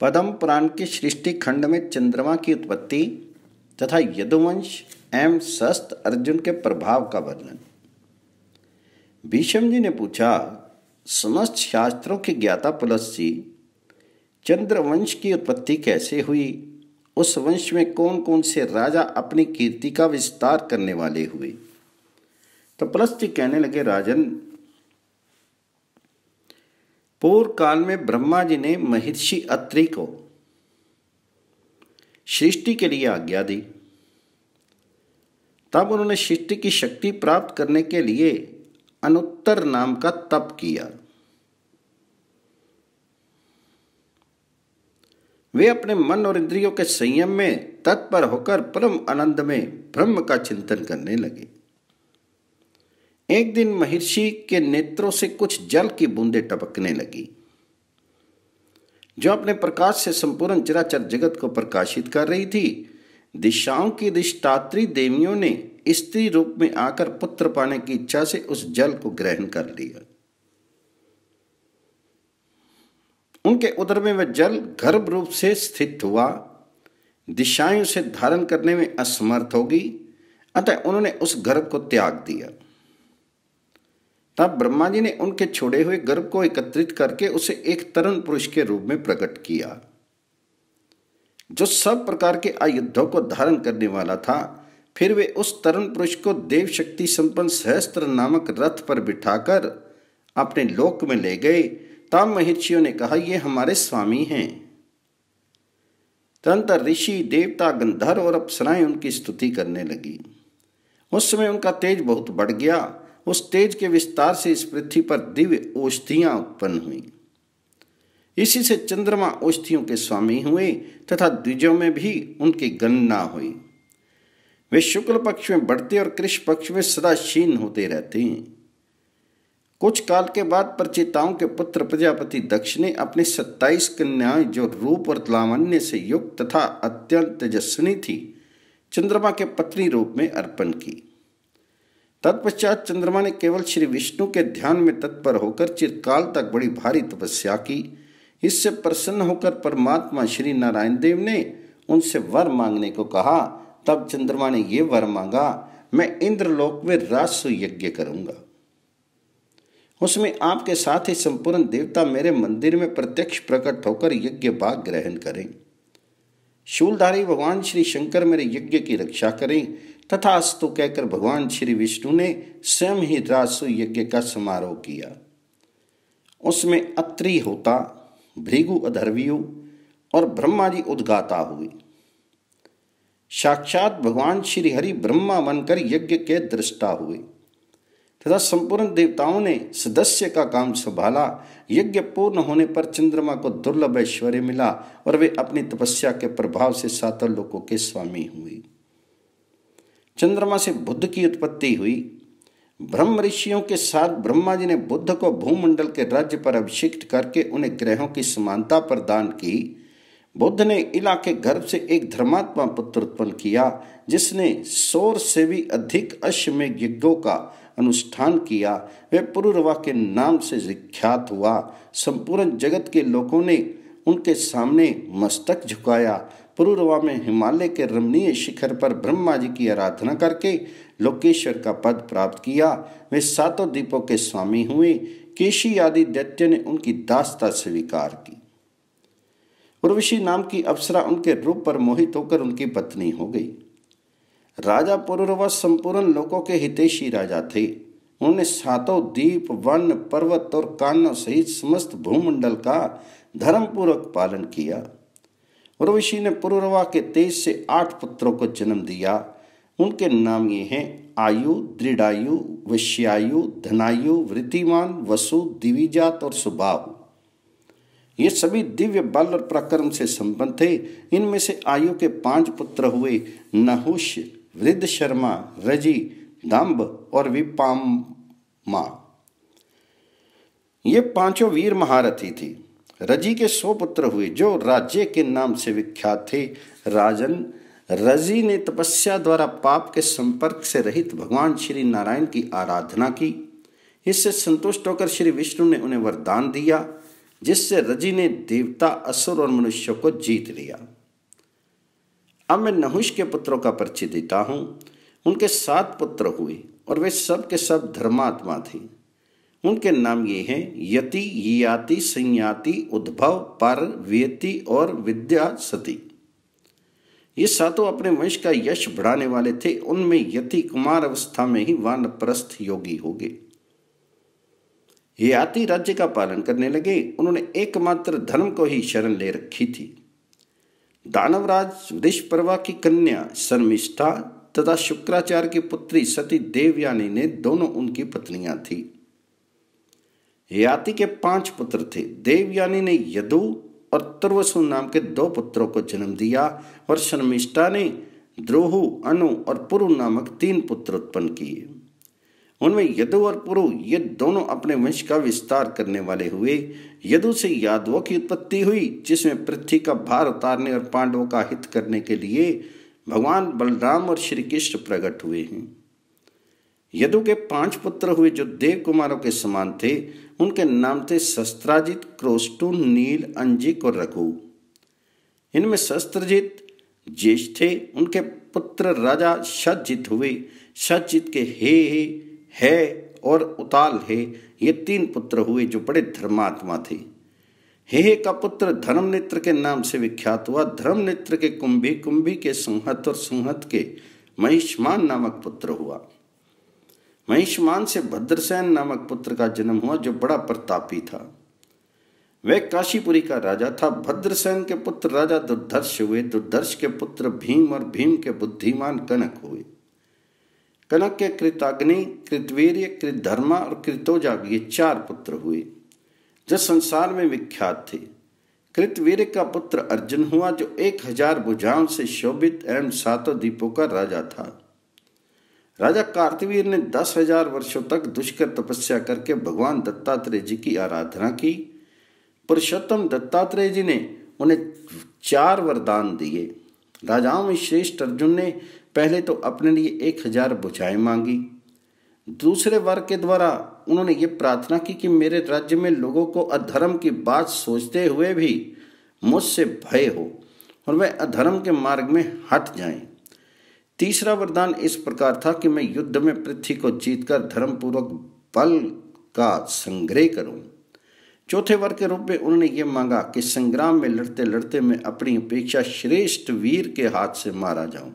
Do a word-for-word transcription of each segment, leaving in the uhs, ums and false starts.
पद्म पुराण के सृष्टि खंड में चंद्रमा की उत्पत्ति तथा यदुवंश एवं शस्त्र अर्जुन के प्रभाव का वर्णन। भीष्म जी ने पूछा, समस्त शास्त्रों के ज्ञाता पुलस्त जी, चंद्रवंश की उत्पत्ति कैसे हुई? उस वंश में कौन कौन से राजा अपनी कीर्ति का विस्तार करने वाले हुए? तो पुलस्त जी कहने लगे, राजन, पूर्व काल में ब्रह्मा जी ने महर्षि अत्रि को सृष्टि के लिए आज्ञा दी। तब उन्होंने सृष्टि की शक्ति प्राप्त करने के लिए अनुत्तर नाम का तप किया। वे अपने मन और इंद्रियों के संयम में तत्पर होकर परम आनंद में ब्रह्म का चिंतन करने लगे। एक दिन महर्षि के नेत्रों से कुछ जल की बूंदें टपकने लगी, जो अपने प्रकाश से संपूर्ण चराचर जगत को प्रकाशित कर रही थी। दिशाओं की अधिष्ठात्री देवियों ने स्त्री रूप में आकर पुत्र पाने की इच्छा से उस जल को ग्रहण कर लिया। उनके उदर में वह जल गर्भ रूप से स्थित हुआ, दिशाएं उसे धारण करने में असमर्थ होगी, अतः उन्होंने उस गर्भ को त्याग दिया। तब ब्रह्मा जी ने उनके छोड़े हुए गर्भ को एकत्रित करके उसे एक तरुण पुरुष के रूप में प्रकट किया, जो सब प्रकार के आयुधों को धारण करने वाला था। फिर वे उस तरुण पुरुष को देव शक्ति संपन्न सहस्त्र नामक रथ पर बिठाकर अपने लोक में ले गए। तब महर्षियों ने कहा, ये हमारे स्वामी हैं। तुरंत ऋषि, देवता, गंधर्व और अप्सराएं उनकी स्तुति करने लगी। उस समय उनका तेज बहुत बढ़ गया। उस तेज के विस्तार से इस पृथ्वी पर दिव्य औषधियां उत्पन्न हुई। इसी से चंद्रमा औषधियों के स्वामी हुए तथा द्विजों में भी उनकी गणना हुई। वे शुक्ल पक्ष में बढ़ते और कृष्ण पक्ष में सदा क्षीण होते रहते हैं। कुछ काल के बाद प्रचेताओं के पुत्र प्रजापति दक्ष ने अपनी सत्ताईस कन्याएं, जो रूप और लावण्य से युक्त तथा अत्यंत तेजस्विनी थी, चंद्रमा के पत्नी रूप में अर्पण की। तत्पश्चात चंद्रमा ने केवल श्री विष्णु के ध्यान में तत्पर होकर चिरकाल तक बड़ी भारी तपस्या की। इससे प्रसन्न होकर परमात्मा श्री नारायण देव ने उनसे वर मांगने को कहा। तब चंद्रमा ने ये वर मांगा, मैं इंद्रलोक में राजसु यज्ञ करूंगा। उसमें आपके साथ ही संपूर्ण देवता मेरे मंदिर में प्रत्यक्ष प्रकट होकर यज्ञ भाग ग्रहण करें। शूलधारी भगवान श्री शंकर मेरे यज्ञ की रक्षा करें। तथा अस्तु कहकर भगवान श्री विष्णु ने स्वयं ही राजसु यज्ञ का समारोह किया। उसमें अत्रि होता, भृगु अधर्वयु और ब्रह्मा जी उद्गाता हुए। साक्षात भगवान श्री हरि ब्रह्मा बनकर यज्ञ के दृष्टा हुए तथा संपूर्ण देवताओं ने सदस्य का काम संभाला। यज्ञ पूर्ण होने पर चंद्रमा को दुर्लभ ऐश्वर्य मिला और वे अपनी तपस्या के प्रभाव से सातों लोकों के स्वामी हुए। चंद्रमा से बुद्ध की उत्पत्ति हुई। ब्रह्म ऋषियों के साथ ब्रह्मा जी ने बुद्ध को भूमंडल के राज्य पर अभिषिक्त करके उन्हें ग्रहों की समानता प्रदान की। बुद्ध ने इला के गर्भ से एक धर्मात्मा पुत्र उत्पन्न किया, जिसने सौर से भी अधिक अश्वमेध यज्ञों का अनुष्ठान किया। वह पुरुरवा के नाम से विख्यात हुआ। संपूर्ण जगत के लोगों ने उनके सामने मस्तक झुकाया। पुरुरवा में हिमालय के रमणीय शिखर पर ब्रह्मा जी की आराधना करके लोकेश्वर का पद प्राप्त किया। वे सातों द्वीपों के स्वामी हुए। केशी आदि दैत्य ने उनकी दासता स्वीकार की। उर्वशी नाम की अप्सरा उनके रूप पर मोहित होकर उनकी पत्नी हो गई। राजा पुरुरवा संपूर्ण लोकों के हितैषी राजा थे। उन्होंने सातों द्वीप, वन, पर्वत और कानों सहित समस्त भूमंडल का धर्मपूर्वक पालन किया। उर्वशी ने पुरुरवा के तेज से आठ पुत्रों को जन्म दिया। उनके नाम ये हैं आयु, दृढ़ायु, वश्यायु, धनायु, वृत्तिमान, वसु, दिविजात और सुबाहु। ये सभी दिव्य बल और पराक्रम से संपन्न थे। इनमें से आयु के पांच पुत्र हुए, नहुष, वृद्ध शर्मा, रजि, दाम्ब और विपामा। ये पांचों वीर महारथी थी। रजि के सौ पुत्र हुए, जो राज्य के नाम से विख्यात थे। राजन, रजि ने तपस्या द्वारा पाप के संपर्क से रहित भगवान श्री नारायण की आराधना की। इससे संतुष्ट होकर श्री विष्णु ने उन्हें वरदान दिया। जिससे रजि ने देवता, असुर और मनुष्यों को जीत लिया। अब मैं नहुष के पुत्रों का परिचय देता हूं। उनके सात पुत्र हुए और वे सब के सब धर्मात्मा थे। उनके नाम ये हैं यति, यियाति, संयाति, उद्भव, पर, व्यति और विद्या सती। ये सातों अपने वंश का यश बढ़ाने वाले थे। उनमें यति कुमार अवस्था में ही वानप्रस्थ योगी हो गए। ययाति राज्य का पालन करने लगे। उन्होंने एकमात्र धर्म को ही शरण ले रखी थी। दानवराज वृषपर्वा की कन्या शर्मिष्ठा तथा शुक्राचार्य की पुत्री सती देवयानी ने दोनों उनकी पत्नियां थी। ययाति के पांच पुत्र थे। देवयानी ने यदु और तुर्वसु नाम के दो पुत्रों को जन्म दिया और शर्मिष्ठा ने द्रोहु, अनु और पुरु नामक तीन पुत्र उत्पन्न किए। उनमें यदु और पुरु ये दोनों अपने वंश का विस्तार करने वाले हुए। यदु से यादवों की उत्पत्ति हुई, जिसमें पृथ्वी का भार उतारने और पांडवों का हित करने के लिए भगवान बलराम और श्री कृष्ण प्रकट हुए हैं। यदु के पांच पुत्र हुए जो देव कुमारों के समान थे। उनके नाम थे शस्त्राजित, क्रोष्टु, नील, अंजिक और रघु। इनमें शस्त्रजित ज्येष्ठ थे। उनके पुत्र राजा शतजित हुए। शतजित के हे हे है और उताल है ये तीन पुत्र हुए जो बड़े धर्मात्मा थे। हे हे का पुत्र धर्मनेत्र के नाम से विख्यात हुआ। धर्मनेत्र के कुंभी, कुंभी के संहत और संहत के महिष्मान नामक पुत्र हुआ। महिष्मान से भद्रसेन नामक पुत्र का जन्म हुआ जो बड़ा प्रतापी था। वह काशीपुरी का राजा था। भद्रसेन के पुत्र राजा दुर्धर्ष हुए। दुर्धर्ष के पुत्र भीम और भीम के बुद्धिमान कनक हुए। कनक के कृताग्नि, कृतवीर्य, कृतधर्मा और कृतोजा ये चार पुत्र हुए जो संसार में विख्यात थे। कृतवीर्य का पुत्र अर्जुन हुआ जो एक हजार भुजाओं से शोभित एवं सातों द्वीपों का राजा था। राजा कार्तवीर ने दस हजार वर्षों तक दुष्कर तपस्या करके भगवान दत्तात्रेय जी की आराधना की। पुरुषोत्तम दत्तात्रेय जी ने उन्हें चार वरदान दिए। राजाओं में श्रेष्ठ अर्जुन ने पहले तो अपने लिए एक हजार भुजाएं मांगी। दूसरे वर के द्वारा उन्होंने ये प्रार्थना की कि मेरे राज्य में लोगों को अधर्म की बात सोचते हुए भी मुझसे भय हो और वे अधर्म के मार्ग में हट जाएं। तीसरा वरदान इस प्रकार था कि मैं युद्ध में पृथ्वी को जीतकर धर्मपूर्वक बल का संग्रह करूं। चौथे वर के रूप में उन्होंने ये मांगा कि संग्राम में लड़ते लड़ते मैं अपनी अपेक्षा श्रेष्ठ वीर के हाथ से मारा जाऊं।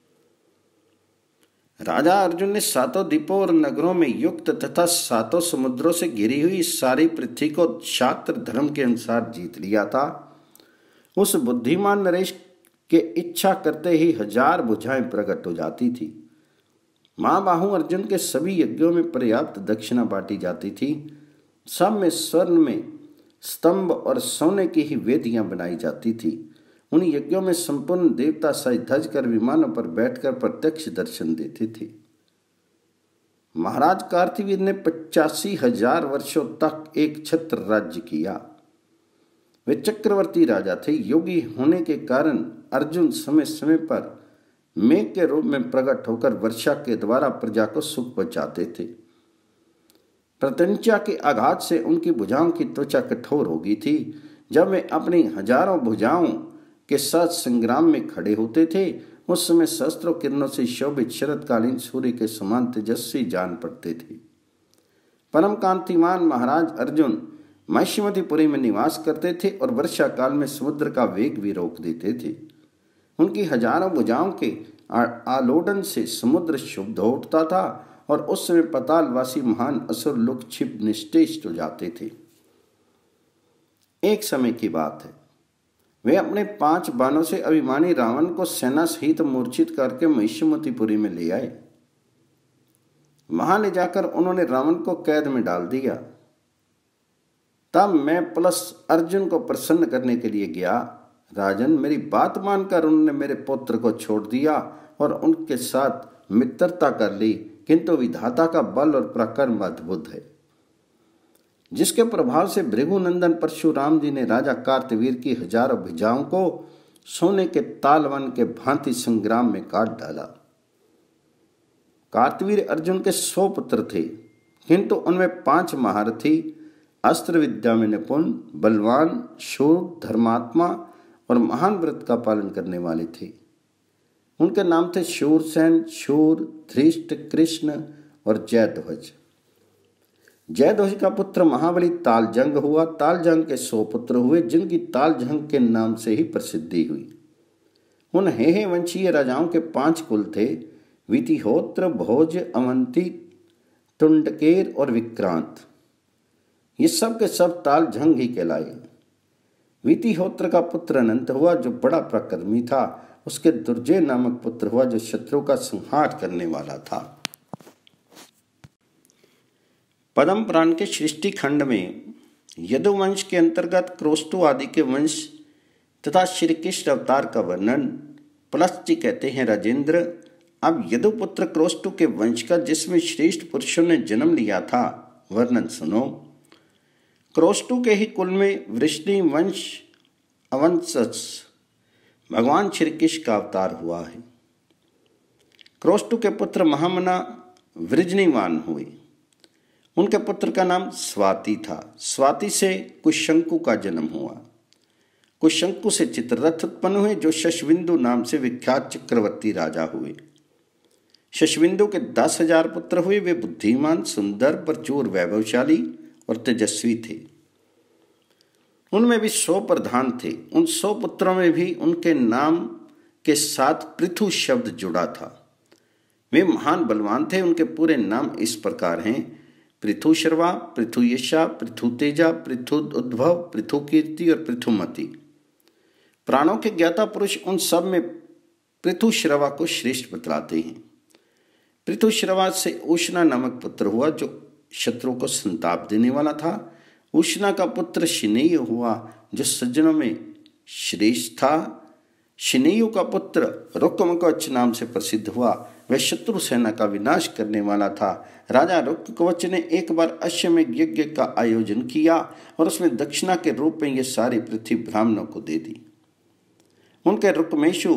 राजा अर्जुन ने सातों द्वीपों और नगरों में युक्त तथा सातों समुद्रों से घिरी हुई सारी पृथ्वी को शास्त्र धर्म के अनुसार जीत लिया था। उस बुद्धिमान नरेश के इच्छा करते ही हजार भुजाएं प्रकट हो जाती थी। महाबाहु अर्जुन के सभी यज्ञों में पर्याप्त दक्षिणा बांटी जाती थी। सब में स्वर्ण में स्तंभ और सोने की ही वेदियां बनाई जाती थी। उन यज्ञों में संपूर्ण देवता सज धज कर विमानों पर बैठकर प्रत्यक्ष दर्शन देते थे। महाराज कार्तवीर ने पचासी हजार वर्षों तक एक छत्र राज्य किया। वे चक्रवर्ती राजा थे। योगी होने के कारण अर्जुन समय समय पर मेघ के रूप में प्रकट होकर वर्षा के द्वारा प्रजा को सुख पहुंचाते थे। प्रत्यंचा के आघात से उनकी भुजाओं की त्वचा कठोर हो गई थी। जब वे अपनी हजारों भुजाओं के साथ संग्राम में खड़े होते थे उस समय शस्त्रों किरणों से शोभित शरतकालीन सूर्य के समान तेजस्वी जान पड़ते थे। परम कांतिमान महाराज अर्जुन महिष्मतिपुरी में निवास करते थे और वर्षा काल में समुद्र का वेग भी रोक देते थे। उनकी हजारों भुजाओं के आलोडन से समुद्र शुद्ध हो उठता था और उस समय पातालवासी महान असुर लोग छिप निश्चेष्ट हो जाते थे। एक समय की बात है, वे अपने पांच बाणों से अभिमानी रावण को सेना सहित मूर्छित करके महिष्मतिपुरी में ले आए। वहां ले जाकर उन्होंने रावण को कैद में डाल दिया। तब मैं प्लस अर्जुन को प्रसन्न करने के लिए गया। राजन, मेरी बात मानकर उन्होंने मेरे पुत्र को छोड़ दिया और उनके साथ मित्रता कर ली, किंतु विधाता का बल और पराक्रम अद्भुत है, जिसके प्रभाव से भृगुनंदन परशुराम जी ने राजा कार्तवीर की हजारों भुजाओं को सोने के तालवन के भांति संग्राम में काट डाला। कार्तवीर अर्जुन के सौ पुत्र थे, किंतु उनमें पांच महारथी अस्त्र विद्या में निपुण, बलवान, शूर, धर्मात्मा और महान व्रत का पालन करने वाले थे। उनके नाम थे शूरसेन, शूर, धृष्ट, कृष्ण और जयध्वज। जयध्वज का पुत्र महाबली तालजंग हुआ। तालजंग के सौ पुत्र हुए, जिनकी तालजंग के नाम से ही प्रसिद्धि हुई। उन हेहे वंशीय राजाओं के पांच कुल थे: वितिहोत्र, भोज, अवंती, टुंडकेर और विक्रांत। ये सब के सब तालजंग ही कहलाए। वितिहोत्र का पुत्र अनंत हुआ, जो बड़ा पराक्रमी था। उसके दुर्जय नामक पुत्र हुआ, जो शत्रु का संहार करने वाला था। पद्म पुराण के सृष्टि खंड में यदुवंश के अंतर्गत क्रोष्टु आदि के वंश तथा श्री कृष्ण अवतार का वर्णन प्लस जी कहते हैं राजेंद्र। अब यदुपुत्र क्रोष्टु के वंश का, जिसमें श्रेष्ठ पुरुषों ने जन्म लिया था, वर्णन सुनो। क्रोष्टु के ही कुल में वृष्णि वंश अवंशज भगवान श्री कृष्ण का अवतार हुआ है। क्रोष्टु के पुत्र महामना वृजनीवान हुए। उनके पुत्र का नाम स्वाति था। स्वाति से कुशंकु का जन्म हुआ। कुशंकु से चित्ररथ उत्पन्न हुए, जो शशविंदु नाम से विख्यात चक्रवर्ती राजा हुए। शशविंदु के दस हजार पुत्र हुए। वे बुद्धिमान, सुंदर, प्रचुर वैभवशाली और तेजस्वी थे। उनमें भी सौ प्रधान थे। उन सौ पुत्रों में भी उनके नाम के साथ पृथु शब्द जुड़ा था। वे महान बलवान थे। उनके पूरे नाम इस प्रकार हैं: पृथुशर्वा, पृथुयशा, पृथुतेजा, पृथुउद्भव, पृथुकीर्ति और पृथुमति। प्राणों के ज्ञाता पुरुष उन सब में पृथुश्रवा को श्रेष्ठ बतलाते हैं। पृथुश्रवा से उष्णा नामक पुत्र हुआ, जो शत्रु को संताप देने वाला था। उष्णा का पुत्र शिनेय हुआ, जो सज्जनों में श्रेष्ठ था। शिनेयु का पुत्र रुक्मकवच नाम से प्रसिद्ध हुआ। वह शत्रु सेना का विनाश करने वाला था। राजा रुक्मकवच ने एक बार अश्वमेध यज्ञ का आयोजन किया और उसमें दक्षिणा के रूप में यह सारी पृथ्वी ब्राह्मणों को दे दी। उनके रुक्मेशु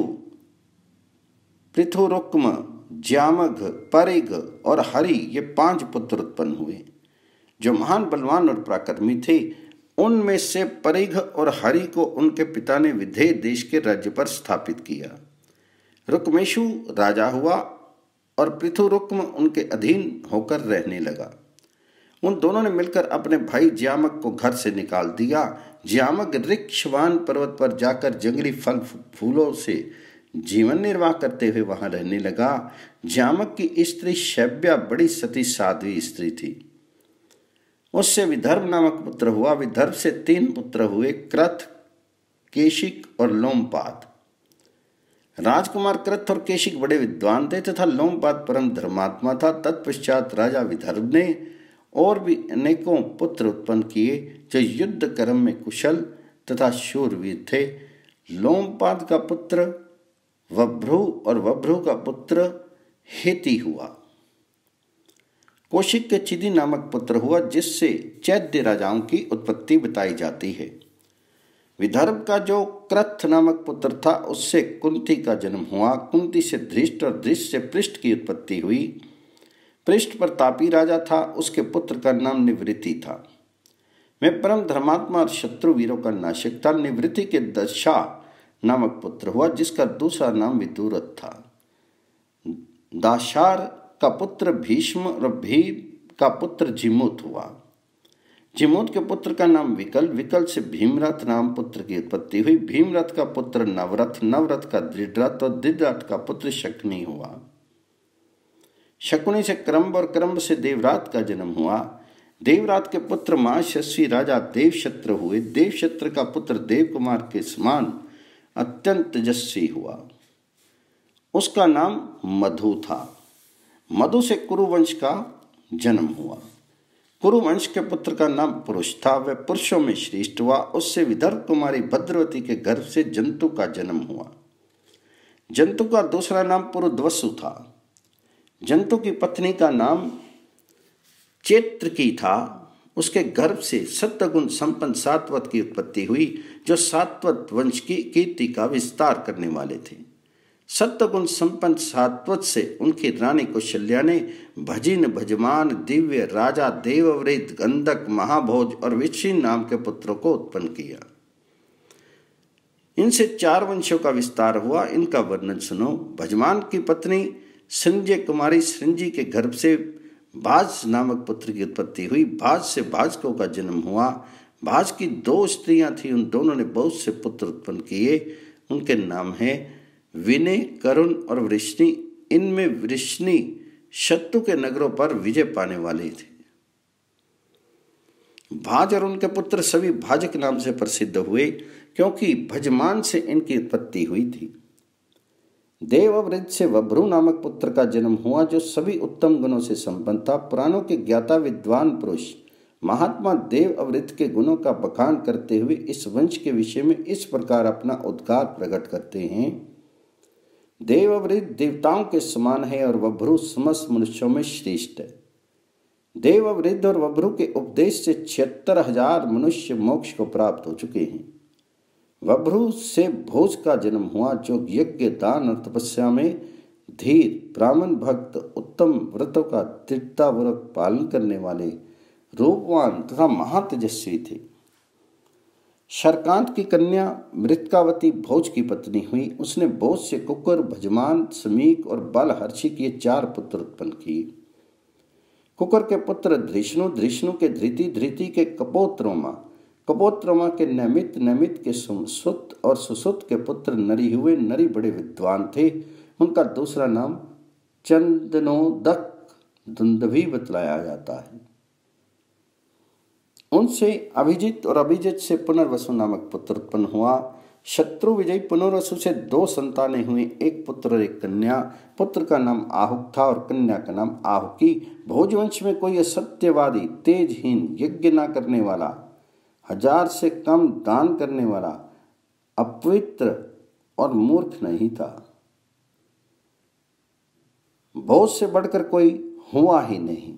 पृथुरुक्म, ज्यामघ, परिघ और हरि ये पांच पुत्र उत्पन्न हुए, जो महान बलवान और पराक्रमी थे। उनमें से परिघ और हरि को उनके पिता ने विदेह देश के राज्य पर स्थापित किया। रुक्मेशु राजा हुआ और पृथुरुक्म उनके अधीन होकर रहने लगा। उन दोनों ने मिलकर अपने भाई ज्यामक को घर से निकाल दिया। ज्यामक ऋक्षवान पर्वत पर जाकर जंगली फल फूलों से जीवन निर्वाह करते हुए वहां रहने लगा। ज्यामक की स्त्री शैब्या बड़ी सती साध्वी स्त्री थी। उससे विदर्भ नामक पुत्र हुआ। विदर्भ से तीन पुत्र हुए: कृत, केशिक और लोमपाद। राजकुमार कृत और केशिक बड़े विद्वान थे तथा लोमपाद परम धर्मात्मा था। तत्पश्चात राजा विदर्भ ने और भी अनेकों पुत्र उत्पन्न किए, जो युद्ध कर्म में कुशल तथा शूरवीर थे। लोमपाद का पुत्र वभ्रु और वभ्रु का पुत्र हेति हुआ। कौशिक के चिदि नामक पुत्र हुआ, जिससे चैद्य राजाओं की उत्पत्ति बताई जाती है। विदर्भ का जो कृत नामक पुत्र था, उससे कुंती का जन्म हुआ। कुंती से धृष्ट और धृष्ट से पृष्ठ की उत्पत्ति हुई। पृष्ठ प्रतापी राजा था। उसके पुत्र का नाम निवृत्ति था। वह परम धर्मात्मा और शत्रु वीरों का नाशक था। निवृत्ति के दशा नामक पुत्र हुआ, जिसका दूसरा नाम विदुरथ था। दाशार का पुत्र भीष्म और भीम का पुत्र जिमूत हुआ। जिमूत के पुत्र का नाम विकल। विकल से भीमरथ नाम पुत्र की उत्पत्ति हुई। भीमरथ का पुत्र नवरथ, नवरथ का दृढ़रथ और दृढ़रथ का पुत्र शकुनी हुआ। शकुनी से क्रम्ब और क्रम्ब से देवरात का जन्म हुआ। देवरात के पुत्र महायशस्वी राजा देवशत्र हुए। देवशत्र का पुत्र देवकुमार के समान अत्यंत तेजस्वी हुआ। उसका नाम मधु था। मधु से कुरुवंश का जन्म हुआ। कुरुवंश के पुत्र का नाम पुरुष था। वह पुरुषों में श्रेष्ठ हुआ। उससे विदर्भ कुमारी भद्रवती के गर्भ से जंतु का जन्म हुआ। जंतु का दूसरा नाम पुरुद्वसु था। जंतु की पत्नी का नाम चेत्रकी था। उसके गर्भ से सत्वगुण संपन्न सात्वत की उत्पत्ति हुई, जो सात्वत वंश की कीर्ति का विस्तार करने वाले थे। सत्वगुण संपन्न सात्वत से उनकी रानी कौशल्या ने भजिन भजमान दिव्य राजा देवव्रत गंधक महाभोज और विश्विन नाम के पुत्रों को उत्पन्न किया। इनसे चार वंशों का विस्तार हुआ। इनका वर्णन सुनो। भजमान की पत्नी संजय कुमारी सृंजी के गर्भ से भाज नामक पुत्र की उत्पत्ति हुई। भाज से भाजकों का जन्म हुआ। भाज की दो स्त्रियां थी, उन दोनों ने बहुत से पुत्र उत्पन्न किए। उनके नाम हैं विनय, करुण और वृष्णि। इनमें वृष्णि शत्रु के नगरों पर विजय पाने वाले थे। भाज और उनके पुत्र सभी भाजक नाम से प्रसिद्ध हुए, क्योंकि भजमान से इनकी उत्पत्ति हुई थी। देवव्रत से वभ्रू नामक पुत्र का जन्म हुआ, जो सभी उत्तम गुणों से संपन्न था। पुराणों के ज्ञाता विद्वान पुरुष महात्मा देवव्रत के गुणों का बखान करते हुए इस वंश के विषय में इस प्रकार अपना उद्गार प्रकट करते हैं। देवव्रत देवताओं के समान है और वभ्रू समस्त मनुष्यों में श्रेष्ठ है। देवव्रत और वभ्रू के उपदेश से छिहत्तर हजार मनुष्य मोक्ष को प्राप्त हो चुके हैं। वभ्रू से भोज का जन्म हुआ, जो यज्ञ, दान और तपस्या में धीर, ब्राह्मण भक्त, उत्तम व्रतों का दृढ़तापूर्वक पालन करने वाले, रूपवान तथा महातेजस्वी थे। शरकांत की कन्या मृतकावती भोज की पत्नी हुई। उसने भोज से कुकर, भजमान, समीक और बलहर्षि के चार पुत्र उत्पन्न किए। कुकर के पुत्र धृष्णु, धृष्णु के धृति, धृति के कपोत्रोमा, कपोत्रोमा के नैमित, नैमित के सुसुत और सुसुत के पुत्र नरी हुए। नरी बड़े विद्वान थे। उनका दूसरा नाम चंदनोदक दुंदभी बतलाया जाता है। उनसे अभिजित और अभिजित से पुनर्वसु नामक पुत्र उत्पन्न हुआ। शत्रु विजय पुनर्वसु से दो संतानें हुई, एक पुत्र और एक कन्या। पुत्र का नाम आहुक था और कन्या का नाम आहुकी। भोजवंश में कोई असत्यवादी, तेजहीन, यज्ञ न करने वाला, हजार से कम दान करने वाला, अपवित्र और मूर्ख नहीं था। भोज से बढ़कर कोई हुआ ही नहीं।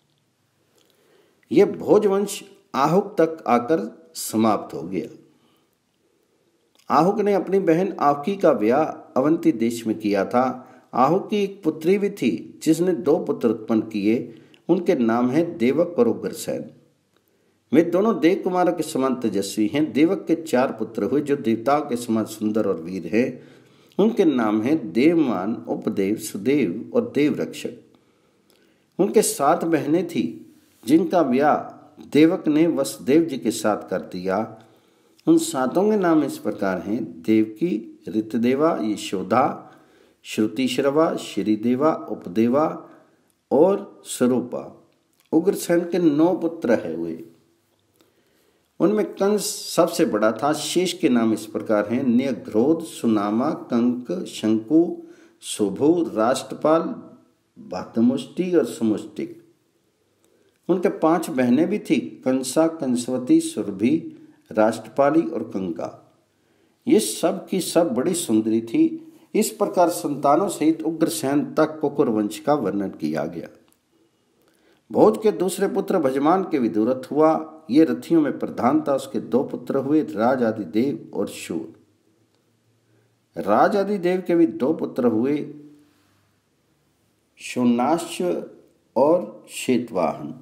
यह भोजवंश आहुक तक आकर समाप्त हो गया। आहुक ने अपनी बहन आहुकी का ब्याह अवंती देश में किया था। आहुक की एक पुत्री भी थी, जिसने दो पुत्र उत्पन्न किए। उनके नाम हैं देवक और उग्रसेन। वे दोनों देव कुमारों के समान तेजस्वी हैं। देवक के चार पुत्र हुए, जो देवताओं के समान सुंदर और वीर हैं। उनके नाम हैं देवमान, उपदेव, सुदेव और देवरक्षक। उनके सात बहनें थी, जिनका ब्याह देवक ने वसुदेव जी के साथ कर दिया। उन सातों के नाम इस प्रकार हैं: देवकी, ऋतदेवा, यशोदा, श्रुतिश्रवा, श्रीदेवा, उपदेवा और स्वरूपा। उग्रसेन के नौ पुत्र है हुए। उनमें कंस सबसे बड़ा था। शेष के नाम इस प्रकार हैं: न्यग्रोध, सुनामा, कंक, शंकु, शुभु, राष्ट्रपाल, भातमुष्टि और सुमुष्टिक। उनके पांच बहनें भी थी: कंसा, कंसवती, सुरभि, राष्ट्रपाली और कंका। ये सब की सब बड़ी सुंदरी थी। इस प्रकार संतानों सहित उग्रसेन तक कुकुर वंश का वर्णन किया गया। भोज के दूसरे पुत्र भजमान के विदुरथ हुआ। ये रथियों में प्रधान था। उसके दो पुत्र हुए, राज आदि देव और शूर। राज आदि देव के भी दो पुत्र हुए, शून्नाश्व और श्वेतवाहन।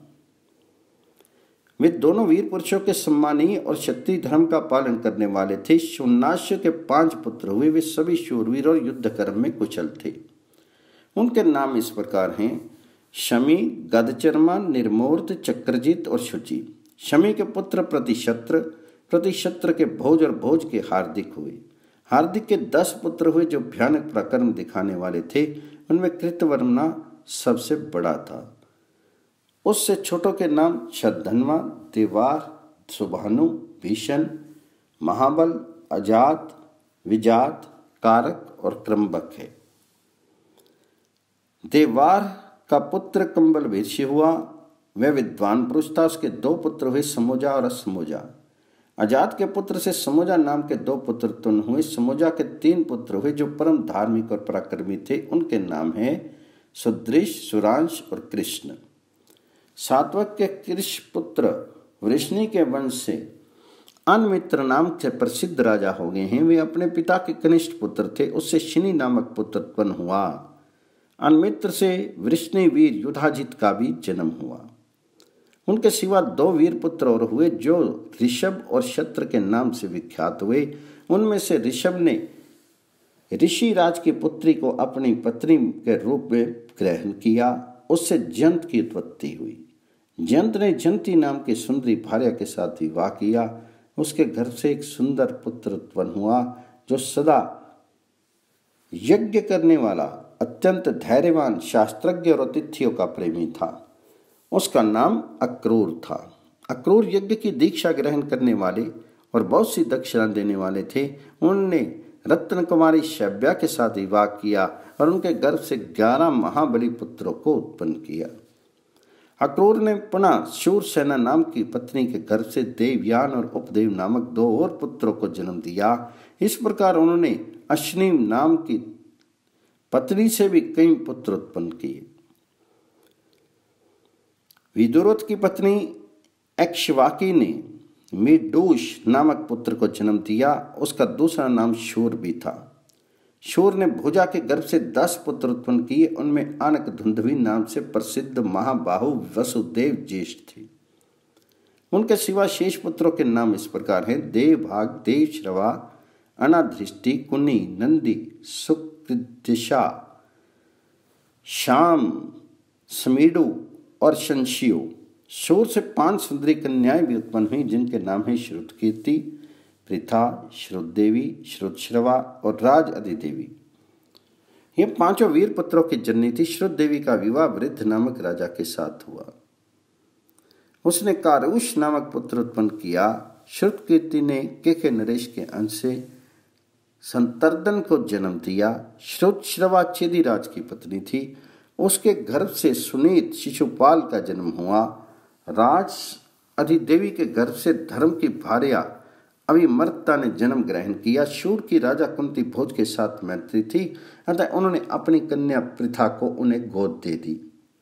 वे दोनों वीर पुरुषों के सम्मानीय और क्षत्रिय धर्म का पालन करने वाले थे। शून्नाश्व के पांच पुत्र हुए। वे सभी शूरवीर और युद्ध कर्म में कुशल थे। उनके नाम इस प्रकार हैं: शमी, गदचर्मा, निर्मूर्त, चक्रजित और शुचि। शमी के पुत्र प्रतिशत्र, प्रतिशत्र के भोज और भोज के हार्दिक हुए। हार्दिक के दस पुत्र हुए, जो भयानक पराक्रम दिखाने वाले थे। उनमें कृतवर्मा सबसे बड़ा था। उससे छोटों के नाम शतधन्वा, देवार, सुभानु, भीषण, महाबल, अजात, विजात, कारक और क्रम्बक है। देवार का पुत्र कंबल वीर्ष्य हुआ। वह विद्वान पुरुष था। उसके दो पुत्र हुए, समोजा और असमोजा। अजात के पुत्र से समोजा नाम के दो पुत्र उत्पन्न हुए। समोजा के तीन पुत्र हुए, जो परम धार्मिक और पराक्रमी थे। उनके नाम हैं सुदृश, सुरांश और कृष्ण। सात्वक के कृष पुत्र वृष्णि के वंश से अनमित्र नाम से प्रसिद्ध राजा हो गए हैं। वे अपने पिता के कनिष्ठ पुत्र थे, उससे शिनी नामक पुत्र उत्पन्न हुआ। अनमित्र से वृष्णिवीर युधाजित का भी जन्म हुआ। उनके सिवा दो वीर पुत्र और हुए जो ऋषभ और शत्र के नाम से विख्यात हुए। उनमें से ऋषभ ने ऋषिराज की पुत्री को अपनी पत्नी के रूप में ग्रहण किया। उससे जयंत की उत्पत्ति हुई। जयंत ने जयंती नाम की सुंदरी भार्या के साथ विवाह किया। उसके घर से एक सुंदर पुत्र उत्पन्न हुआ जो सदा यज्ञ करने वाला, अत्यंत धैर्यवान, शास्त्रज्ञ और अतिथियों का प्रेमी था। उसका नाम अक्रूर था। अक्रूर यज्ञ की दीक्षा ग्रहण करने वाले और बहुत सी दक्षिणा देने वाले थे। उन्होंने रत्न कुमारी शैब्या के साथ विवाह किया और उनके गर्भ से ग्यारह महाबली पुत्रों को उत्पन्न किया। अक्रूर ने पुनः शूरसेना नाम की पत्नी के गर्भ से देवयान और उपदेव नामक दो और पुत्रों को जन्म दिया। इस प्रकार उन्होंने अश्निम नाम की पत्नी से भी कई पुत्र उत्पन्न किए। विदुरथ की पत्नी एक्ष्वाकी ने मीडूष नामक पुत्र को जन्म दिया। उसका दूसरा नाम शूर भी था। शूर ने भुजा के गर्भ से दस पुत्र उत्पन्न किए। उनमें आनक धुंधवी नाम से प्रसिद्ध महाबाहु वसुदेव ज्येष्ठ थे। उनके सिवा शेष पुत्रों के नाम इस प्रकार हैं: देवभाग, देवश्रवा, अनाधृष्टि, कुनी, नंदी, सुकृतिशा, श्याम, समीडु और शंशियो। शूर से पांच सुंदरी कन्याएं भी उत्पन्न हुई जिनके नाम हैं श्रुतकीर्ति, पृथा, श्रुतदेवी, श्रुतश्रवा और राज अधिदेवी। ये पांचों वीर पुत्रों की जननी थी। श्रुतदेवी का विवाह वृद्ध नामक राजा के साथ हुआ। उसने कारुष नामक पुत्र उत्पन्न किया। श्रुतकीर्ति ने केके नरेश के अंश से संतर्दन को जन्म दिया। श्रुतश्रवा चेदीराज की पत्नी थी। उसके गर्भ से सुनीत शिशुपाल का जन्म हुआ। राज अधिदेवी के गर्भ से धर्म की भार्या अभिमर्ता ने जन्म ग्रहण किया। शूर की राजा कुंती भोज के साथ मैत्री थी, अतः उन्होंने अपनी कन्या पृथा को उन्हें गोद दे दी।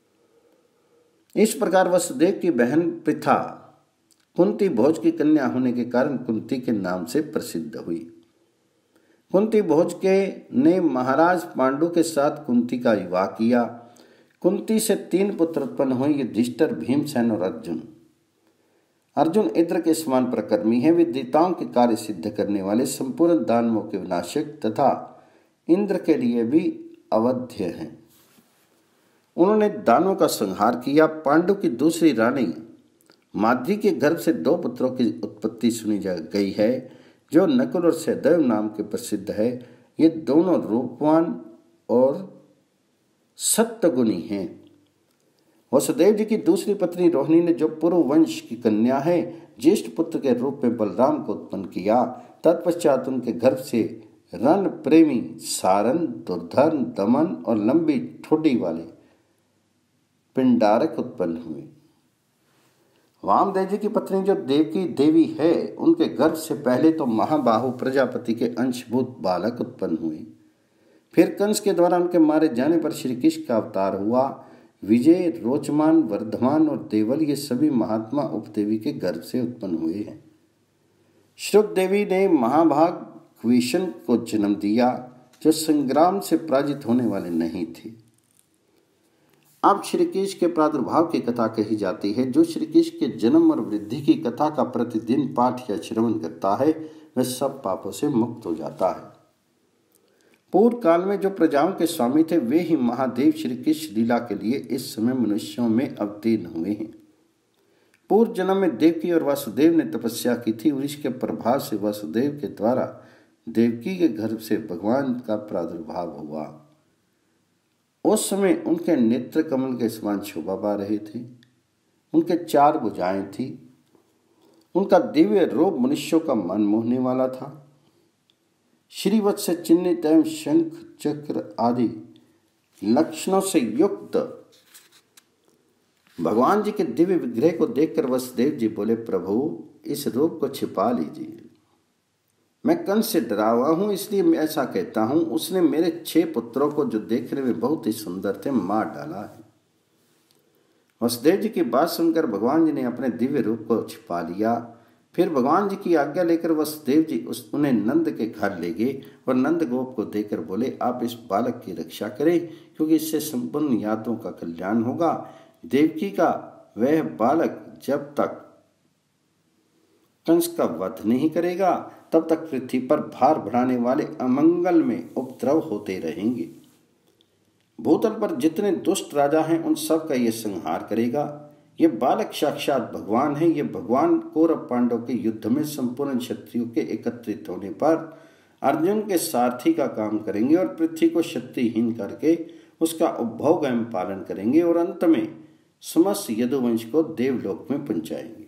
इस प्रकार वसुदेव की बहन पृथा कुंती भोज की कन्या होने के कारण कुंती के नाम से प्रसिद्ध हुई। कुंती भोज के ने महाराज पांडु के साथ कुंती का विवाह किया। कुंती से तीन पुत्र उत्पन्न हुए: युधिष्ठिर, भीमसेन और अर्जुन। अर्जुन इंद्र के समान प्रकर्मी हैं। वे देवताओं के कार्य सिद्ध करने वाले, संपूर्ण दानवों के विनाशक तथा इंद्र के लिए भी अवध्य हैं। उन्होंने दानवों का संहार किया। पांडु की दूसरी रानी माद्री के गर्भ से दो पुत्रों की उत्पत्ति सुनी जा गई है जो नकुल और सहदेव नाम के प्रसिद्ध है। ये दोनों रूपवान और सत्वगुणी हैं। वसुदेव जी की दूसरी पत्नी रोहिणी ने, जो पूर्व वंश की कन्या है, ज्येष्ठ पुत्र के रूप में बलराम को उत्पन्न किया। तत्पश्चात उनके गर्भ से रण प्रेमी सारन, दुर्धर्म, दमन और लंबी ठोडी वाले पिंडारक उत्पन्न हुए। वामदेव जी की पत्नी जो देवकी देवी है, उनके गर्भ से पहले तो महाबाहु प्रजापति के अंशभूत बालक उत्पन्न हुए। फिर कंस के द्वारा उनके मारे जाने पर श्री कृष्ण का अवतार हुआ। विजय, रोचमान, वर्धमान और देवल ये सभी महात्मा उपदेवी के गर्भ से उत्पन्न हुए हैं। श्रुत देवी ने महाभाग विषण को जन्म दिया जो संग्राम से पराजित होने वाले नहीं थे। अब श्री कृष्ण के प्रादुर्भाव की कथा कही जाती है। जो श्री कृष्ण के जन्म और वृद्धि की कथा का प्रतिदिन पाठ या श्रवण करता है वह सब पापों से मुक्त हो जाता है। पूर्व काल में जो प्रजाओं के स्वामी थे वे ही महादेव श्री कृष्ण लीला के लिए इस समय मनुष्यों में अवतीर्ण हुए हैं। पूर्व जन्म में देवकी और वासुदेव ने तपस्या की थी और इसके प्रभाव से वासुदेव के द्वारा देवकी के गर्भ से भगवान का प्रादुर्भाव हुआ। उस समय उनके नेत्र कमल के समान शोभा पा रहे थे। उनके चार भुजाएं थी। उनका दिव्य रूप मनुष्यों का मन मोहने वाला था। श्रीवत्स से चिन्हित एवं शंख चक्र आदि लक्षणों से युक्त भगवान जी के दिव्य विग्रह को देखकर वसुदेव जी बोले, प्रभु इस रूप को छिपा लीजिए। मैं कंस से डरा हुआ हूं, इसलिए मैं ऐसा कहता हूं। उसने मेरे छह पुत्रों को, जो देखने में बहुत ही सुंदर थे, मार डाला है। वसुदेव जी की बात सुनकर भगवान जी ने अपने दिव्य रूप को छिपा लिया। फिर भगवान जी की आज्ञा लेकर वसुदेव जी उस उन्हें नंद के घर ले गए और नंद गोप को देकर बोले, आप इस बालक की रक्षा करें, क्योंकि इससे संपूर्ण यादों का कल्याण होगा। देवकी का वह बालक जब तक कंस का वध नहीं करेगा तब तक पृथ्वी पर भार बढ़ाने वाले अमंगल में उपद्रव होते रहेंगे। भूतल पर जितने दुष्ट राजा हैं उन सब का यह संहार करेगा। ये बालक साक्षात भगवान है। ये भगवान कौरव पांडव के युद्ध में संपूर्ण क्षत्रियों के एकत्रित होने पर अर्जुन के सारथी का काम करेंगे और पृथ्वी को क्षत्रियहीन करके उसका उपभोग एवं पालन करेंगे और अंत में समस्त यदुवंश को देवलोक में पहुंचाएंगे।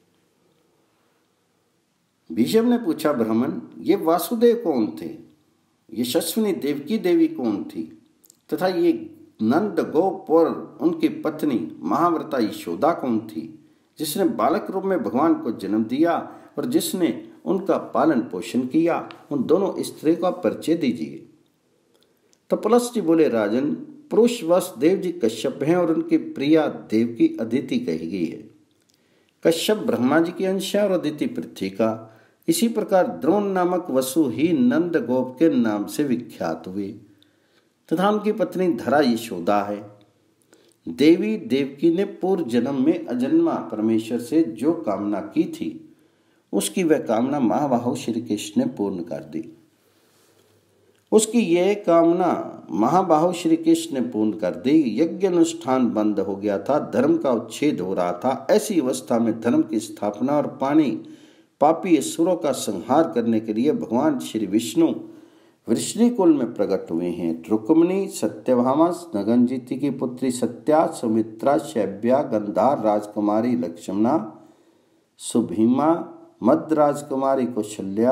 भीष्म ने पूछा, ब्राह्मण, ये वासुदेव कौन थे? ये यशस्विनी देवकी देवी कौन थी? तथा ये नंद गोप और उनकी पत्नी महाव्रता यशोदा कौन थी, जिसने बालक रूप में भगवान को जन्म दिया और जिसने उनका पालन पोषण किया? उन दोनों स्त्रियों का परिचय दीजिए। तो पुलस्त जी बोले, राजन, पुरुष वासुदेव जी कश्यप हैं और उनकी प्रिया देवकी अदिति कही गई है। कश्यप ब्रह्मा जी की अंश है और अदिति पृथ्वी का। इसी प्रकार द्रोण नामक वसु ही नंद गोप के नाम से विख्यात हुए तथा उनकी पत्नी धरा यशोदा है। देवी देवकी ने पूर्व जन्म में अजन्मा परमेश्वर से जो कामना की थी उसकी वह कामना महाबाहु श्री कृष्ण ने पूर्ण कर दी। उसकी यह कामना महाबाहु श्री कृष्ण ने पूर्ण कर दी। यज्ञ अनुष्ठान बंद हो गया था, धर्म का उच्छेद हो रहा था। ऐसी अवस्था में धर्म की स्थापना और पानी पापी असुरों का संहार करने के लिए भगवान श्री विष्णु वृष्णि कुल में प्रकट हुए हैं। रुक्मिणी, सत्यभामा, नगनजीति की पुत्री सत्या, सुमित्रा, शैब्या, गंधार राजकुमारी लक्ष्मणा, सुभीमा, मध्य राजकुमारी कौशल्या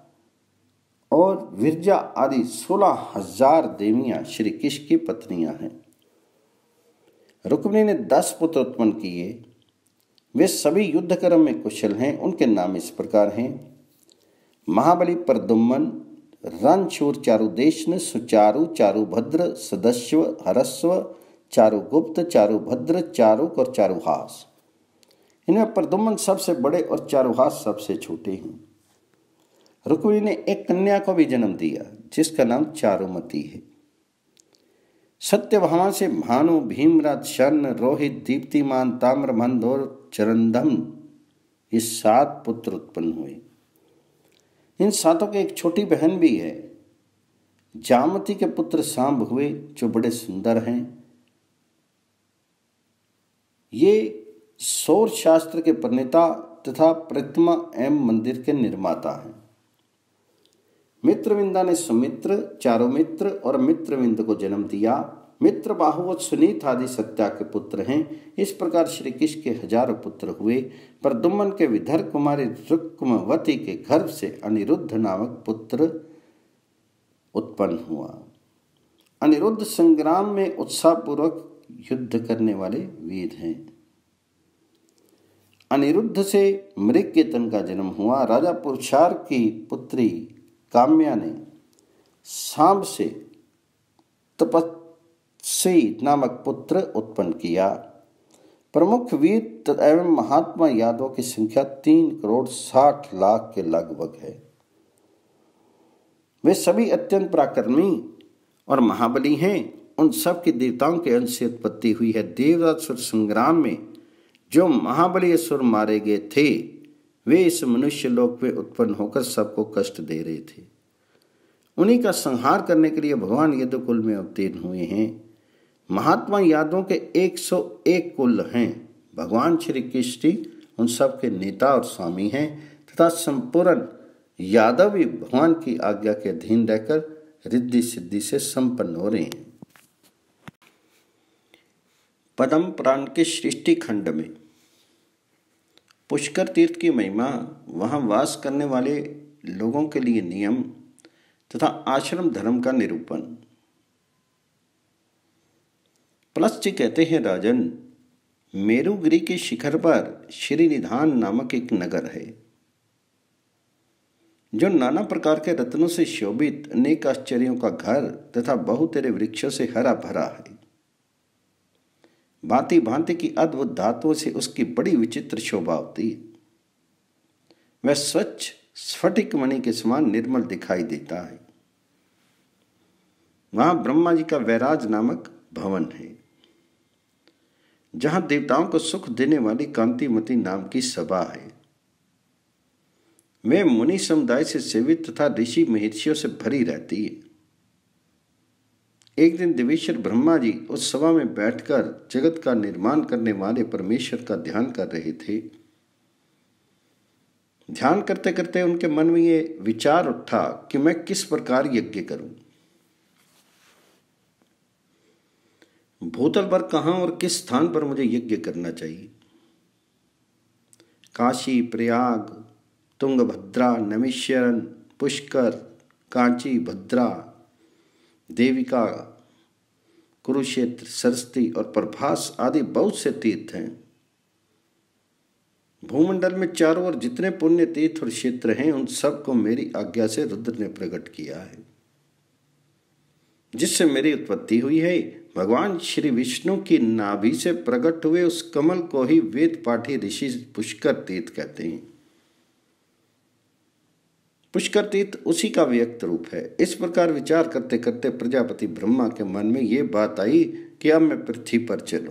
और विरजा आदि सोलह हजार देवियां श्री कृष्ण की पत्नियां हैं। रुक्मिणी ने दस पुत्र उत्पन्न किए। वे सभी युद्ध कर्म में कुशल हैं। उनके नाम इस प्रकार हैं: महाबली, प्रद्युम्न, रणशूर, चारुदेशन, सुचारु, चारुभद्र, सदस्व, हरस्व, चारुगुप्त, चारुभद्र, चारुक और चारुहास। इनमें प्रद्युम्न सबसे बड़े और चारुहास सबसे छोटे हैं। रुक्मिणी ने एक कन्या को भी जन्म दिया जिसका नाम चारुमती है। सत्यभामा से भानु, भीमरथ, शर्ण, रोहित, दीप्तिमान, ताम्रमंद और चरंदम ये सात पुत्र उत्पन्न हुए। इन सातों की एक छोटी बहन भी है। जामती के पुत्र सांब हुए जो बड़े सुंदर हैं। ये सौर शास्त्र के प्रणेता तथा प्रतिमा एवं मंदिर के निर्माता हैं। मित्रविंदा ने सुमित्र, चारुमित्र और मित्रविंद को जन्म दिया। मित्र, बाहु और सुनीत आदि सत्या के पुत्र हैं। इस प्रकार श्री कृष्ण के हजारों पुत्र हुए। प्रद्युम्न के विदर्भ कुमारी रुक्मवती के गर्भ से अनिरुद्ध नामक पुत्र उत्पन्न हुआ। अनिरुद्ध संग्राम में उत्साहपूर्वक युद्ध करने वाले वीर हैं। अनिरुद्ध से मृगकेतन का जन्म हुआ। राजा पुरुषार की पुत्री काम्या ने सांब से तपस्वी नामक पुत्र उत्पन्न किया। प्रमुख वीर एवं महात्मा यादवों की संख्या तीन करोड़ साठ लाख के लगभग है। वे सभी अत्यंत पराक्रमी और महाबली हैं। उन सब के देवताओं के अंश से उत्पत्ति हुई है। देवासुर संग्राम में जो महाबली असुर मारे गए थे वे इस मनुष्य लोक में उत्पन्न होकर सबको कष्ट दे रहे थे। उन्हीं का संहार करने के लिए भगवान यदुकुल में अवतीर्ण हुए हैं। महात्मा यादवों के एक सौ एक कुल हैं। भगवान श्री कृष्ण उन सब के नेता और स्वामी हैं तथा संपूर्ण यादव भी भगवान की आज्ञा के अधीन रहकर रिद्धि सिद्धि से संपन्न हो रहे हैं। पद्म पुराण के सृष्टि खंड में पुष्कर तीर्थ की महिमा, वहां वास करने वाले लोगों के लिए नियम तथा आश्रम धर्म का निरूपण। पुलस्त जी कहते हैं, राजन, मेरुगिरी के शिखर पर श्रीनिधान नामक एक नगर है जो नाना प्रकार के रत्नों से शोभित अनेक आश्चर्यों का घर तथा बहुतेरे वृक्षों से हरा भरा है। भांति भांति की अद्भुत धातुओं से उसकी बड़ी विचित्र शोभा होती है। वह स्वच्छ स्फटिक मणि के समान निर्मल दिखाई देता है। वहां ब्रह्मा जी का वैराज नामक भवन है, जहां देवताओं को सुख देने वाली कांतिमती नाम की सभा है। वे मुनि समुदाय से सेवित तथा ऋषि महर्षियों से भरी रहती है। एक दिन देवेश्वर ब्रह्मा जी उस सभा में बैठकर जगत का निर्माण करने वाले परमेश्वर का ध्यान कर रहे थे। ध्यान करते करते उनके मन में ये विचार उठा कि मैं किस प्रकार यज्ञ करूं, भूतल पर कहां और किस स्थान पर मुझे यज्ञ करना चाहिए। काशी, प्रयाग, तुंगभद्रा, नैमिषारण्य, पुष्कर, कांची, भद्रा, देविका, कुरुक्षेत्र, सरस्वती और प्रभास आदि बहुत से तीर्थ हैं। भूमंडल में चारों ओर जितने पुण्य तीर्थ और क्षेत्र हैं, उन सब को मेरी आज्ञा से रुद्र ने प्रकट किया है। जिससे मेरी उत्पत्ति हुई है, भगवान श्री विष्णु की नाभि से प्रकट हुए उस कमल को ही वेद पाठी ऋषि पुष्कर तीर्थ कहते हैं। पुष्कर तीर्थ उसी का व्यक्त रूप है। इस प्रकार विचार करते करते प्रजापति ब्रह्मा के मन में ये बात आई कि अब मैं पृथ्वी पर चलूं।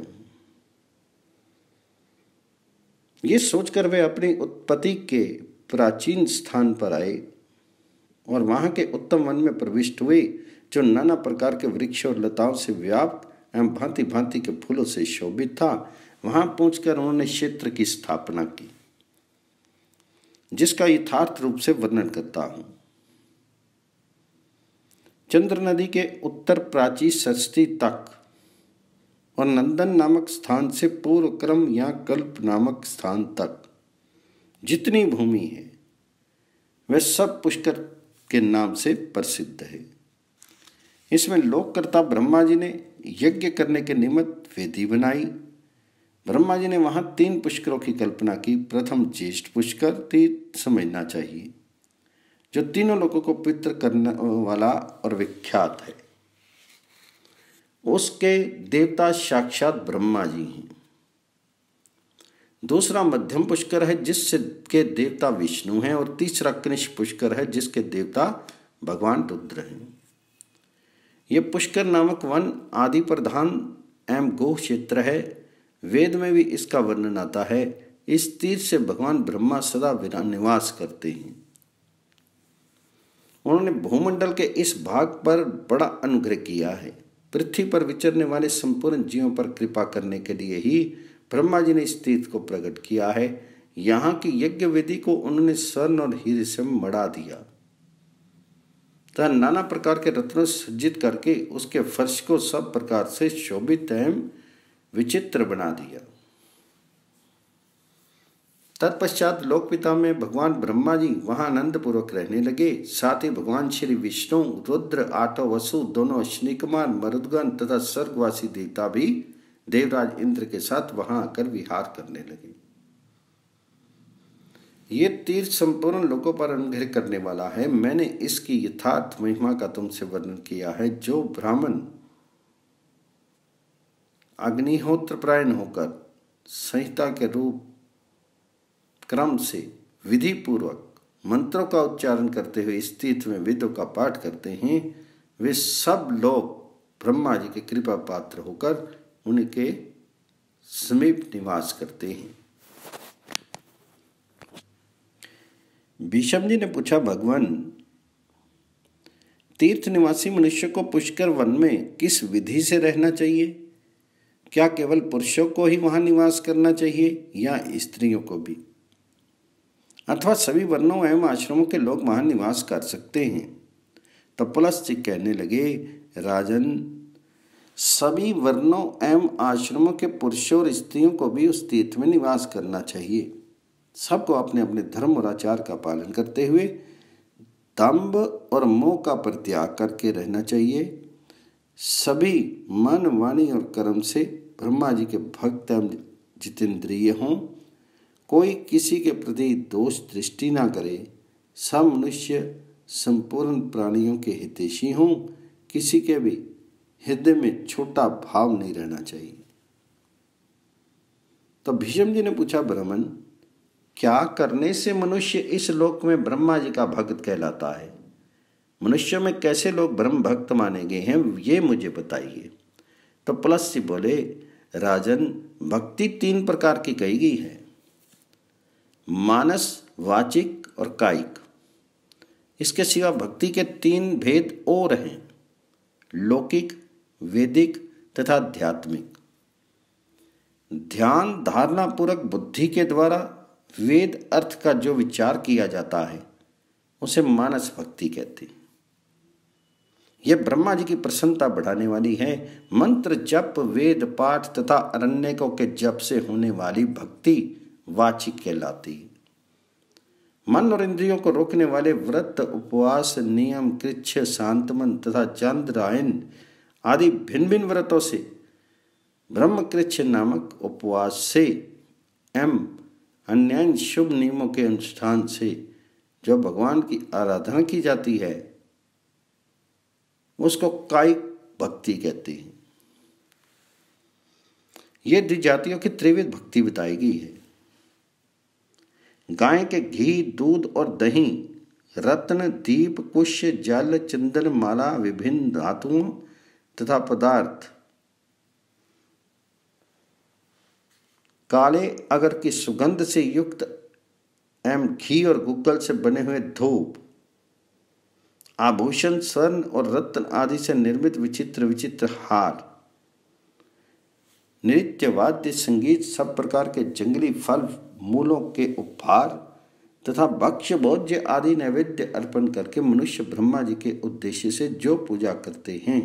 ये सोचकर वे अपनी उत्पत्ति के प्राचीन स्थान पर आए और वहां के उत्तम वन में प्रविष्ट हुए, जो नाना प्रकार के वृक्ष और लताओं से व्याप्त एवं भांति भांति के फूलों से शोभित था। वहां पहुंचकर उन्होंने क्षेत्र की स्थापना की, जिसका यथार्थ रूप से वर्णन करता हूं। चंद्र नदी के उत्तर प्राची सरस्वती तक और नंदन नामक स्थान से पूर्व क्रम या कल्प नामक स्थान तक जितनी भूमि है, वह सब पुष्कर के नाम से प्रसिद्ध है। इसमें लोककर्ता ब्रह्मा जी ने यज्ञ करने के निमित्त वेदी बनाई। ब्रह्मा जी ने वहां तीन पुष्करों की कल्पना की। प्रथम ज्येष्ठ पुष्कर तीर्थ समझना चाहिए, जो तीनों लोगों को पवित्र करने वाला और विख्यात है। उसके देवता साक्षात ब्रह्मा जी हैं। दूसरा मध्यम पुष्कर है, जिसके देवता विष्णु हैं, और तीसरा कनिष्ठ पुष्कर है, जिसके देवता भगवान रुद्र हैं। यह पुष्कर नामक वन आदि प्रधान एवं गोह क्षेत्र है। वेद में भी इसका वर्णन आता है। इस तीर्थ से भगवान ब्रह्मा सदा निवास करते हैं। उन्होंने भूमंडल के इस भाग पर बड़ा अनुग्रह किया है। पृथ्वी पर विचरने वाले संपूर्ण जीवों पर कृपा करने के लिए ही ब्रह्मा जी ने इस तीर्थ को प्रकट किया है। यहाँ की यज्ञ वेदी को उन्होंने स्वर्ण और हीरे से मढ़ा दिया तथा नाना प्रकार के रत्नों से सज्जित करके उसके फर्श को सब प्रकार से शोभित एवं विचित्र बना दिया। तत्पश्चात लोकपिता में भगवान ब्रह्मा जी वहां आनंद पूर्वक रहने लगे। साथ ही भगवान श्री विष्णु, रुद्र, आठों वसु, दोनों अश्विनी कुमार, मरुदगण तथा स्वर्गवासी देवता भी देवराज इंद्र के साथ वहां आकर विहार करने लगे। ये तीर्थ संपूर्ण लोकों पर अनुग्रह करने वाला है। मैंने इसकी यथार्थ महिमा का तुमसे वर्णन किया है। जो ब्राह्मण अग्निहोत्र प्रायण होकर संहिता के रूप क्रम से विधि पूर्वक मंत्रों का उच्चारण करते हुए इस तीर्थ में वेदों का पाठ करते हैं, वे सब लोग ब्रह्मा जी के कृपा पात्र होकर उनके समीप निवास करते हैं। भीष्म जी ने पूछा, भगवान, तीर्थ निवासी मनुष्य को पुष्कर वन में किस विधि से रहना चाहिए? क्या केवल पुरुषों को ही वहां निवास करना चाहिए या स्त्रियों को भी, अथवा सभी वर्णों एवं आश्रमों के लोग वहां निवास कर सकते हैं? तब पुलस्त्य कहने लगे, राजन, सभी वर्णों एवं आश्रमों के पुरुषों और स्त्रियों को भी उस तीर्थ में निवास करना चाहिए। सबको अपने अपने धर्म और आचार का पालन करते हुए दंभ और मोह का परित्याग करके रहना चाहिए। सभी मन, वाणी और कर्म से ब्रह्मा जी के भक्त एवं जितेंद्रिय हों। कोई किसी के प्रति दोष दृष्टि ना करे। सब मनुष्य संपूर्ण प्राणियों के हितैषी हों। किसी के भी हृदय में छोटा भाव नहीं रहना चाहिए। तो भीष्म जी ने पूछा, ब्राह्मण, क्या करने से मनुष्य इस लोक में ब्रह्मा जी का भक्त कहलाता है? मनुष्य में कैसे लोग ब्रह्म भक्त माने गए हैं, ये मुझे बताइए। तो पुलस्त्य बोले, राजन, भक्ति तीन प्रकार की कही गई है, मानस, वाचिक और कायिक। इसके सिवा भक्ति के तीन भेद और हैं, लौकिक, वैदिक तथा आध्यात्मिक। ध्यान धारणा पूर्वक बुद्धि के द्वारा वेद अर्थ का जो विचार किया जाता है उसे मानस भक्ति कहते हैं। यह ब्रह्मा जी की प्रसन्नता बढ़ाने वाली है। मंत्र जप, वेद पाठ तथा अरण्यकों के जप से होने वाली भक्ति वाचिक कहलाती है। मन और इंद्रियों को रोकने वाले व्रत, उपवास, नियम, कृच्छ, शांतमन तथा चांद्रायन आदि भिन्न भिन्न व्रतों से, ब्रह्म कृच्छ नामक उपवास से एवं अन्य शुभ नियमों के अनुष्ठान से जो भगवान की आराधना की जाती है उसको कायिक भक्ति कहते हैं। ये द्विजातियों की त्रिविध भक्ति बताई गई है। गाय के घी, दूध और दही, रत्न, दीप, कुश, जल, चंदन, माला, विभिन्न धातुओं तथा पदार्थ, काले अगर की सुगंध से युक्त एवं घी और गुग्गल से बने हुए धूप, आभूषण, स्वर्ण और रत्न आदि से निर्मित विचित्र विचित्र हार, नृत्य, वाद्य, संगीत, सब प्रकार के जंगली फल मूलों के उपहार तथा भक्ष्य भोज्य आदि नैवेद्य अर्पण करके मनुष्य ब्रह्मा जी के उद्देश्य से जो पूजा करते हैं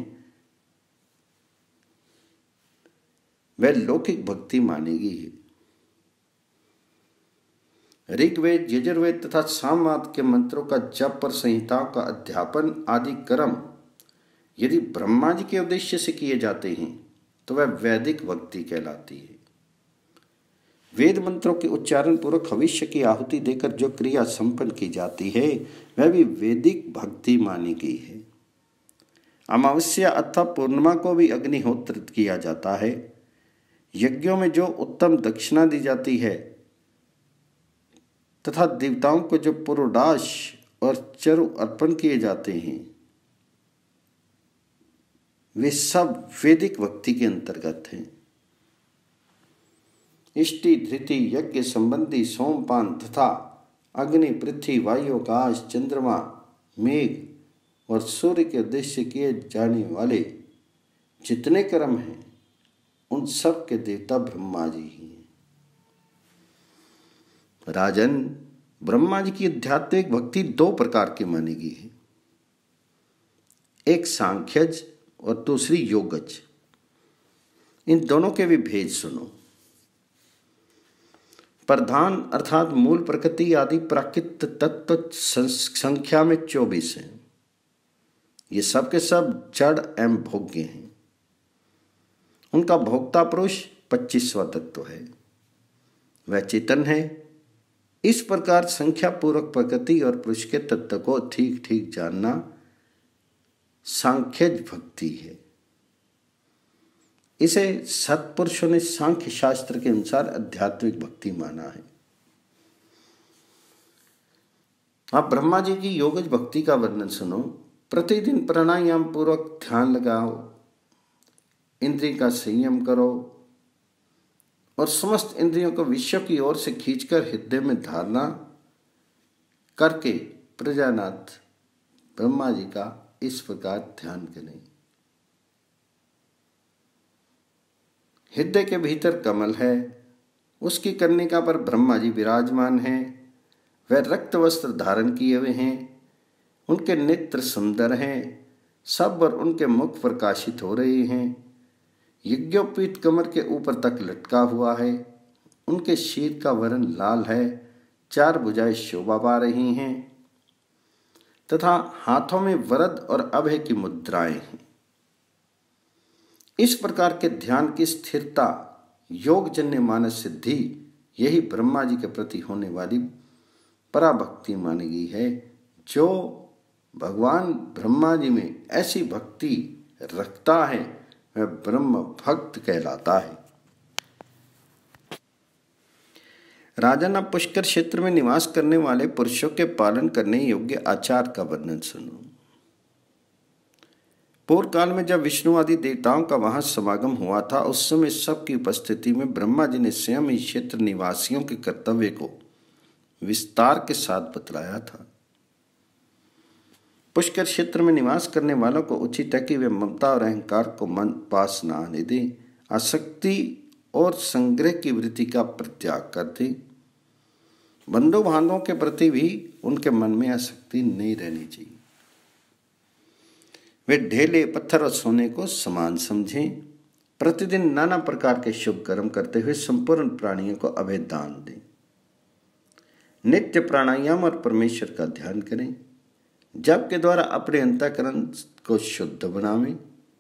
वह लौकिक भक्ति मानी गई है। ऋग्वेद, यजुर्वेद तथा सामवेद के मंत्रों का जप और संहिताओं का अध्यापन आदि कर्म यदि ब्रह्मा जी के उद्देश्य से किए जाते हैं तो वह वैदिक भक्ति कहलाती है। वेद मंत्रों के उच्चारण पूर्वक भविष्य की आहुति देकर जो क्रिया संपन्न की जाती है वह भी वैदिक भक्ति मानी गई है। अमावस्या अथवा पूर्णिमा को भी अग्निहोत्र किया जाता है। यज्ञों में जो उत्तम दक्षिणा दी जाती है तथा देवताओं को जो पुरोडाश और चरु अर्पण किए जाते हैं वे सब वैदिक भक्ति के अंतर्गत हैं। इष्टि, धृति, यज्ञ संबंधी सोमपान तथा अग्नि, पृथ्वी, वायु, आकाश, चंद्रमा, मेघ और सूर्य के उद्देश्य किए जाने वाले जितने कर्म हैं उन सब के देवता ब्रह्मा जी ही हैं। राजन, ब्रह्मा जी की आध्यात्मिक भक्ति दो प्रकार की मानी गई है, एक सांख्यज और दूसरी योगज। इन दोनों के भी भेद सुनो। प्रधान अर्थात मूल प्रकृति आदि प्राकृत तत्व संख्या में चौबीस हैं। ये सब के सब जड़ एवं भोग्य हैं। उनका भोक्ता पुरुष पच्चीसवां तत्व है, वह चेतन है। इस प्रकार संख्या पूर्वक प्रकृति और पुरुष के तत्व को ठीक ठीक जानना सांख्यज भक्ति है। इसे सत्पुरुषों ने सांख्य शास्त्र के अनुसार आध्यात्मिक भक्ति माना है। आप ब्रह्मा जी की योगज भक्ति का वर्णन सुनो। प्रतिदिन प्राणायाम पूर्वक ध्यान लगाओ, इंद्रिय का संयम करो और समस्त इंद्रियों को विश्व की ओर से खींचकर हृदय में धारणा करके प्रजानाथ ब्रह्मा जी का इस प्रकार ध्यान करें। हृदय के भीतर कमल है, उसकी कर्णिका पर ब्रह्मा जी विराजमान हैं। वह रक्त वस्त्र धारण किए हुए हैं, उनके नेत्र सुंदर हैं, सब और उनके मुख प्रकाशित हो रहे हैं। यज्ञोपवीत कमर के ऊपर तक लटका हुआ है, उनके शीर का वर्ण लाल है, चार भुजाएं शोभा पा रही हैं तथा हाथों में वरद और अभय की मुद्राएं हैं। इस प्रकार के ध्यान की स्थिरता, योगजन्य मानस सिद्धि, यही ब्रह्मा जी के प्रति होने वाली पराभक्ति मानी गई है। जो भगवान ब्रह्मा जी में ऐसी भक्ति रखता है वह ब्रह्म भक्त कहलाता है। राजन, अब पुष्कर क्षेत्र में निवास करने वाले पुरुषों के पालन करने योग्य आचार का वर्णन सुनो। पूर्व काल में जब विष्णु आदि देवताओं का वहां समागम हुआ था, उस समय सबकी उपस्थिति में ब्रह्मा जी ने स्वयं इस क्षेत्र निवासियों के कर्तव्य को विस्तार के साथ बतलाया था। पुष्कर क्षेत्र में निवास करने वालों को उचित है कि वे ममता और अहंकार को मन पास न आने दें, आसक्ति और संग्रह की वृत्ति का परित्याग कर दें। बंधु बांधवों के प्रति भी उनके मन में आसक्ति नहीं रहनी चाहिए। वे ढेले, पत्थर और सोने को समान समझें। प्रतिदिन नाना प्रकार के शुभ कर्म करते हुए संपूर्ण प्राणियों को अभय दान दें। नित्य प्राणायाम और परमेश्वर का ध्यान करें। जप के द्वारा अपने अंतःकरण को शुद्ध बनावें।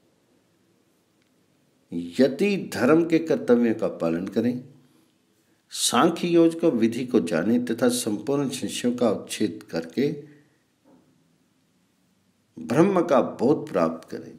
यति धर्म के कर्तव्यों का पालन करें। सांख्य योग को विधि को जाने तथा संपूर्ण संशयों का उच्छेद करके ब्रह्म का बोध प्राप्त करें।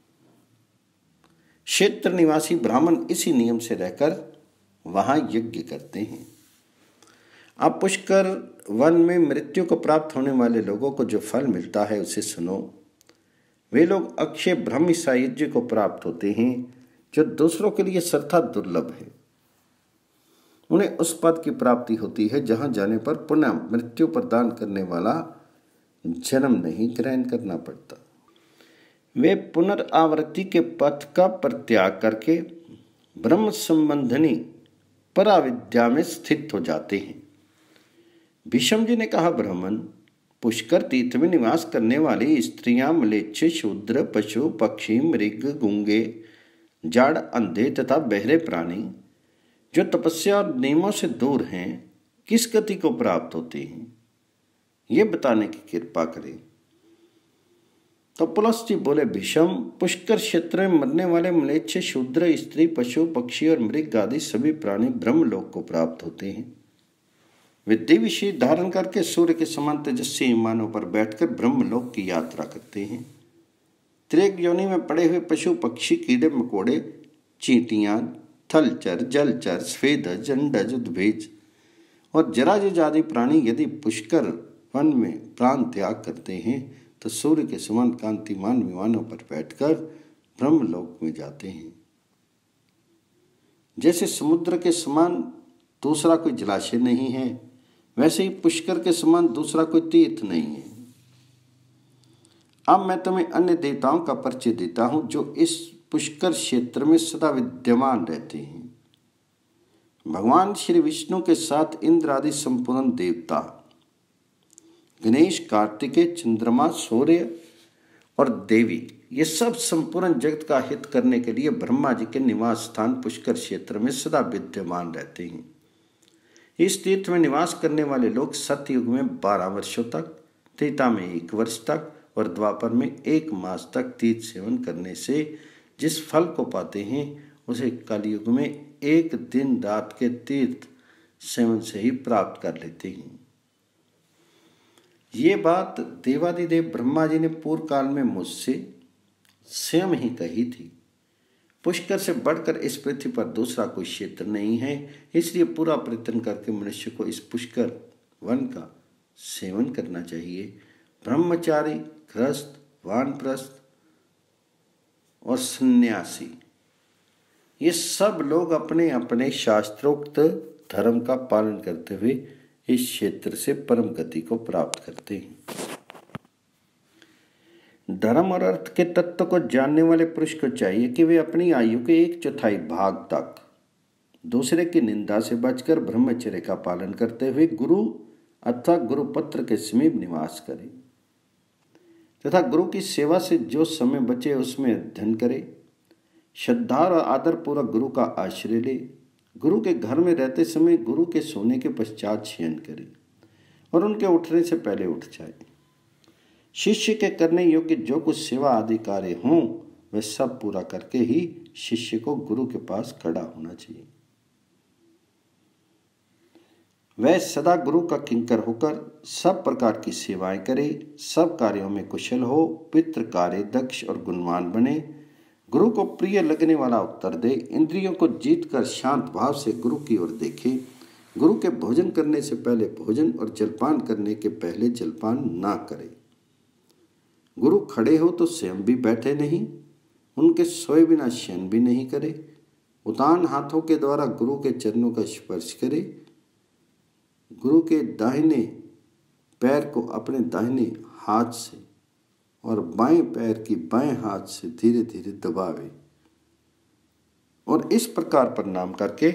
क्षेत्र निवासी ब्राह्मण इसी नियम से रहकर वहां यज्ञ करते हैं। अब पुष्कर वन में मृत्यु को प्राप्त होने वाले लोगों को जो फल मिलता है उसे सुनो। वे लोग अक्षय ब्रह्म सायुज्य को प्राप्त होते हैं, जो दूसरों के लिए सर्वथा दुर्लभ है। उन्हें उस पद की प्राप्ति होती है जहां जाने पर पुनः मृत्यु प्रदान करने वाला जन्म नहीं ग्रहण करना पड़ता। वे पुनरावृत्ति के पथ का परित्याग करके ब्रह्म संबंधनी पराविद्या में स्थित हो जाते हैं। भीष्म जी ने कहा, ब्राह्मण, पुष्कर तीर्थ में निवास करने वाली स्त्रियां, म्लेच्छ, शूद्र, पशु, पक्षी, मृग, गूंगे, जाड़, अंधे तथा बहरे प्राणी जो तपस्या और नियमों से दूर हैं, किस गति को प्राप्त होते हैं, ये बताने की कृपा करें। तो पुलस्त जी बोले, भीष्म, पुष्कर क्षेत्र में मरने वाले म्लेच्छ, शूद्र, स्त्री, पशु, पक्षी और मृग आदि सभी प्राणी ब्रह्मलोक को प्राप्त होते हैं। वे दिव्य शीर धारण करके सूर्य के समान तेजस्वी विमानों पर बैठकर ब्रह्मलोक की यात्रा करते हैं। त्रिक योनि में पड़े हुए पशु, पक्षी, कीड़े मकोड़े, चींटियां, थलचर, जलचर, स्वेदज, जंडज, उद्भिज और जरायुज आदि प्राणी यदि पुष्कर वन में प्राण त्याग करते हैं तो सूर्य के समान कांतिमान विमानों पर बैठकर ब्रह्मलोक में जाते हैं। जैसे समुद्र के समान दूसरा कोई जलाशय नहीं है, वैसे ही पुष्कर के समान दूसरा कोई तीर्थ नहीं है। अब मैं तुम्हें अन्य देवताओं का परिचय देता हूं जो इस पुष्कर क्षेत्र में सदा विद्यमान रहते हैं। भगवान श्री विष्णु के साथ इंद्र आदि संपूर्ण देवता, गणेश, कार्तिकेय, चंद्रमा, सूर्य और देवी, ये सब संपूर्ण जगत का हित करने के लिए ब्रह्मा जी के निवास स्थान पुष्कर क्षेत्र में सदा विद्यमान रहते हैं। इस तीर्थ में निवास करने वाले लोग सतयुग में बारह वर्षों तक, त्रेता में एक वर्ष तक और द्वापर में एक मास तक तीर्थ सेवन करने से जिस फल को पाते हैं उसे कलयुग में एक दिन रात के तीर्थ सेवन से ही प्राप्त कर लेते हैं। ये बात देवादिदेव ब्रह्मा जी ने पूर्व काल में मुझसे स्वयं ही कही थी। पुष्कर से बढ़कर इस पृथ्वी पर दूसरा कोई क्षेत्र नहीं है, इसलिए पूरा प्रयत्न करके मनुष्य को इस पुष्कर वन का सेवन करना चाहिए। ब्रह्मचारी, गृहस्थ, वानप्रस्थ और सन्यासी, ये सब लोग अपने अपने शास्त्रोक्त धर्म का पालन करते हुए इस क्षेत्र से परम गति को प्राप्त करते हैं। धर्म और अर्थ के तत्व को जानने वाले पुरुष को चाहिए कि वे अपनी आयु के एक चौथाई भाग तक दूसरे की निंदा से बचकर ब्रह्मचर्य का पालन करते हुए गुरु अथवा गुरुपत्र के समीप निवास करें तथा गुरु की सेवा से जो समय बचे उसमें अध्ययन करे। श्रद्धा और आदर पूर्वक गुरु का आश्रय ले। गुरु के घर में रहते समय गुरु के सोने के पश्चात शयन करे और उनके उठने से पहले उठ जाए। शिष्य के करने योग्य जो कुछ सेवा आदि कार्य हों वह सब पूरा करके ही शिष्य को गुरु के पास खड़ा होना चाहिए। वह सदा गुरु का किंकर होकर सब प्रकार की सेवाएं करे, सब कार्यों में कुशल हो, पितृ कार्य दक्ष और गुणवान बने, गुरु को प्रिय लगने वाला उत्तर दे, इंद्रियों को जीतकर शांत भाव से गुरु की ओर देखे, गुरु के भोजन करने से पहले भोजन और जलपान करने के पहले जलपान ना करे। गुरु खड़े हो तो स्वयं भी बैठे नहीं, उनके सोए बिना शयन भी नहीं करे। उतान हाथों के द्वारा गुरु के चरणों का स्पर्श करे। गुरु के दाहिने पैर को अपने दाहिने हाथ से और बाएं पैर की बाएं हाथ से धीरे धीरे दबावे और इस प्रकार प्रणाम करके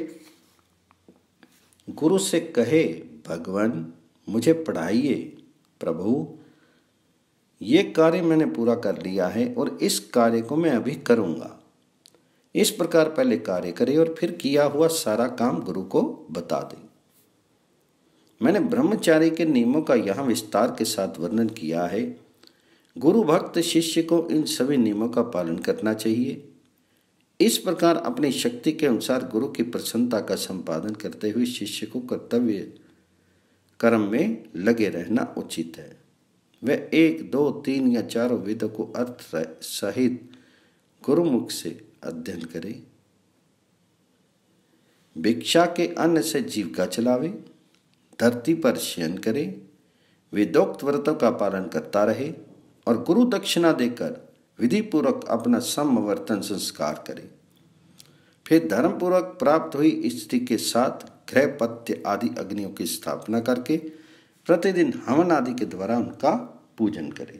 गुरु से कहे, भगवान मुझे पढ़ाइए। प्रभु, ये कार्य मैंने पूरा कर लिया है और इस कार्य को मैं अभी करूँगा। इस प्रकार पहले कार्य करे और फिर किया हुआ सारा काम गुरु को बता दे। मैंने ब्रह्मचारी के नियमों का यहाँ विस्तार के साथ वर्णन किया है। गुरु भक्त शिष्य को इन सभी नियमों का पालन करना चाहिए। इस प्रकार अपनी शक्ति के अनुसार गुरु की प्रसन्नता का संपादन करते हुए शिष्य को कर्तव्य कर्म में लगे रहना उचित है। वह एक दो तीन या चारों वेदों को अर्थ सहित गुरुमुख से अध्ययन करे, भिक्षा के अन्न से जीविका चलावे, धरती पर शयन करे, वेदोक्त व्रतों का पालन करता रहे और गुरु दक्षिणा देकर विधि पूर्वक अपना समवर्तन संस्कार करे। फिर धर्म पूर्वक प्राप्त हुई स्त्री के साथ गृह पत्य आदि अग्नियों की स्थापना करके प्रतिदिन हवन आदि के द्वारा उनका पूजन करे।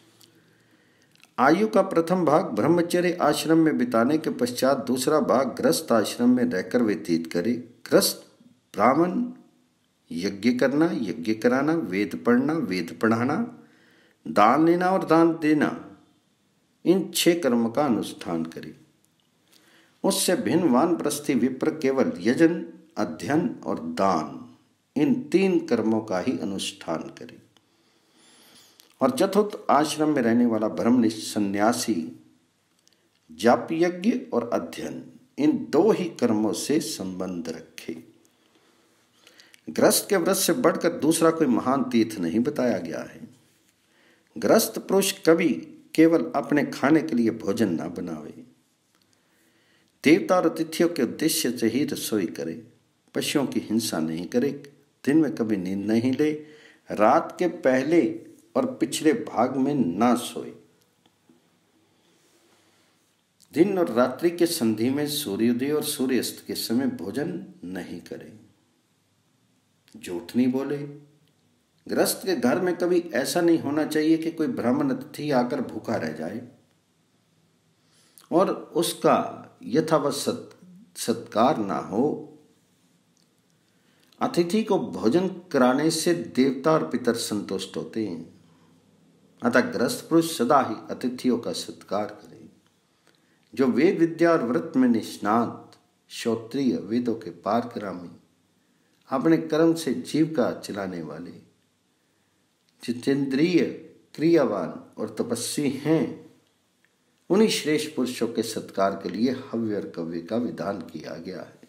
आयु का प्रथम भाग ब्रह्मचर्य आश्रम में बिताने के पश्चात दूसरा भाग गृहस्थ आश्रम में रहकर व्यतीत करे। गृहस्थ ब्राह्मण यज्ञ करना, यज्ञ कराना, वेद पढ़ना, वेद पढ़ाना, दान लेना और दान देना, इन छह कर्म का अनुष्ठान करे। उससे भिन्न वानप्रस्थी विप्र केवल यजन, अध्ययन और दान, इन तीन कर्मों का ही अनुष्ठान करे। और चतुर्थ आश्रम में रहने वाला ब्रह्मनिष्ठ सन्यासी जाप यज्ञ और अध्ययन, इन दो ही कर्मों से संबंध रखे। गृहस्थ के व्रत से बढ़कर दूसरा कोई महान तीर्थ नहीं बताया गया है। गृहस्थ पुरुष कभी केवल अपने खाने के लिए भोजन ना बनावे, देवता और अतिथियों के उद्देश्य से ही रसोई करे, पशुओं की हिंसा नहीं करे, दिन में कभी नींद नहीं ले, रात के पहले और पिछले भाग में ना सोए, दिन और रात्रि के संधि में सूर्योदय और सूर्यास्त के समय भोजन नहीं करे, झूठ नहीं बोले। गृहस्थ के घर में कभी ऐसा नहीं होना चाहिए कि कोई ब्राह्मण अतिथि आकर भूखा रह जाए और उसका यथावत सत, सत्कार ना हो। अतिथि को भोजन कराने से देवता और पितर संतुष्ट होते हैं। अतः गृहस्थ पुरुष सदा ही अतिथियों का सत्कार करे। जो वेद विद्या और व्रत में निष्णात, श्रोत्रिय, वेदों के पारक्रमी, अपने कर्म से जीविका चलाने वाले, जितेंद्रिय, क्रियावान और तपस्वी हैं, उन्हीं श्रेष्ठ पुरुषों के सत्कार के लिए हव्य और कव्य का विधान किया गया है।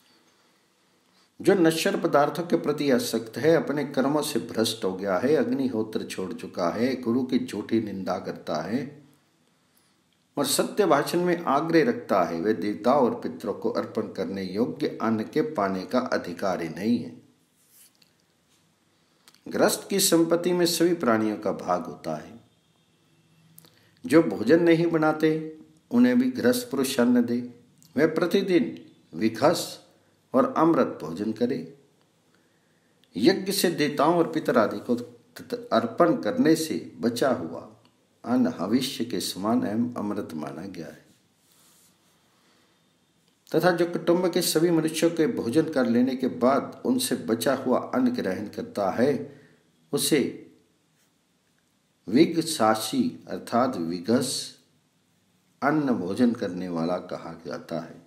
जो नश्वर पदार्थों के प्रति आसक्त है, अपने कर्मों से भ्रष्ट हो गया है, अग्निहोत्र छोड़ चुका है, गुरु की झूठी निंदा करता है और सत्य भाषण में आग्रह रखता है, वे देवता और पितरों को अर्पण करने योग्य अन्न के पाने का अधिकारी नहीं है। गृहस्थ की संपत्ति में सभी प्राणियों का भाग होता है। जो भोजन नहीं बनाते उन्हें भी गृहस्थ पुरुष अन्न दे। वह प्रतिदिन विघस और अमृत भोजन करे। यज्ञ से देवताओं और पितर आदि को अर्पण करने से बचा हुआ अन्न भविष्य के समान एवं अमृत माना गया है। तथा जो कुटुंब के सभी मनुष्यों के भोजन कर लेने के बाद उनसे बचा हुआ अन्न ग्रहण करता है, उसे विघसाशी अर्थात विघस अन्न भोजन करने वाला कहा जाता है।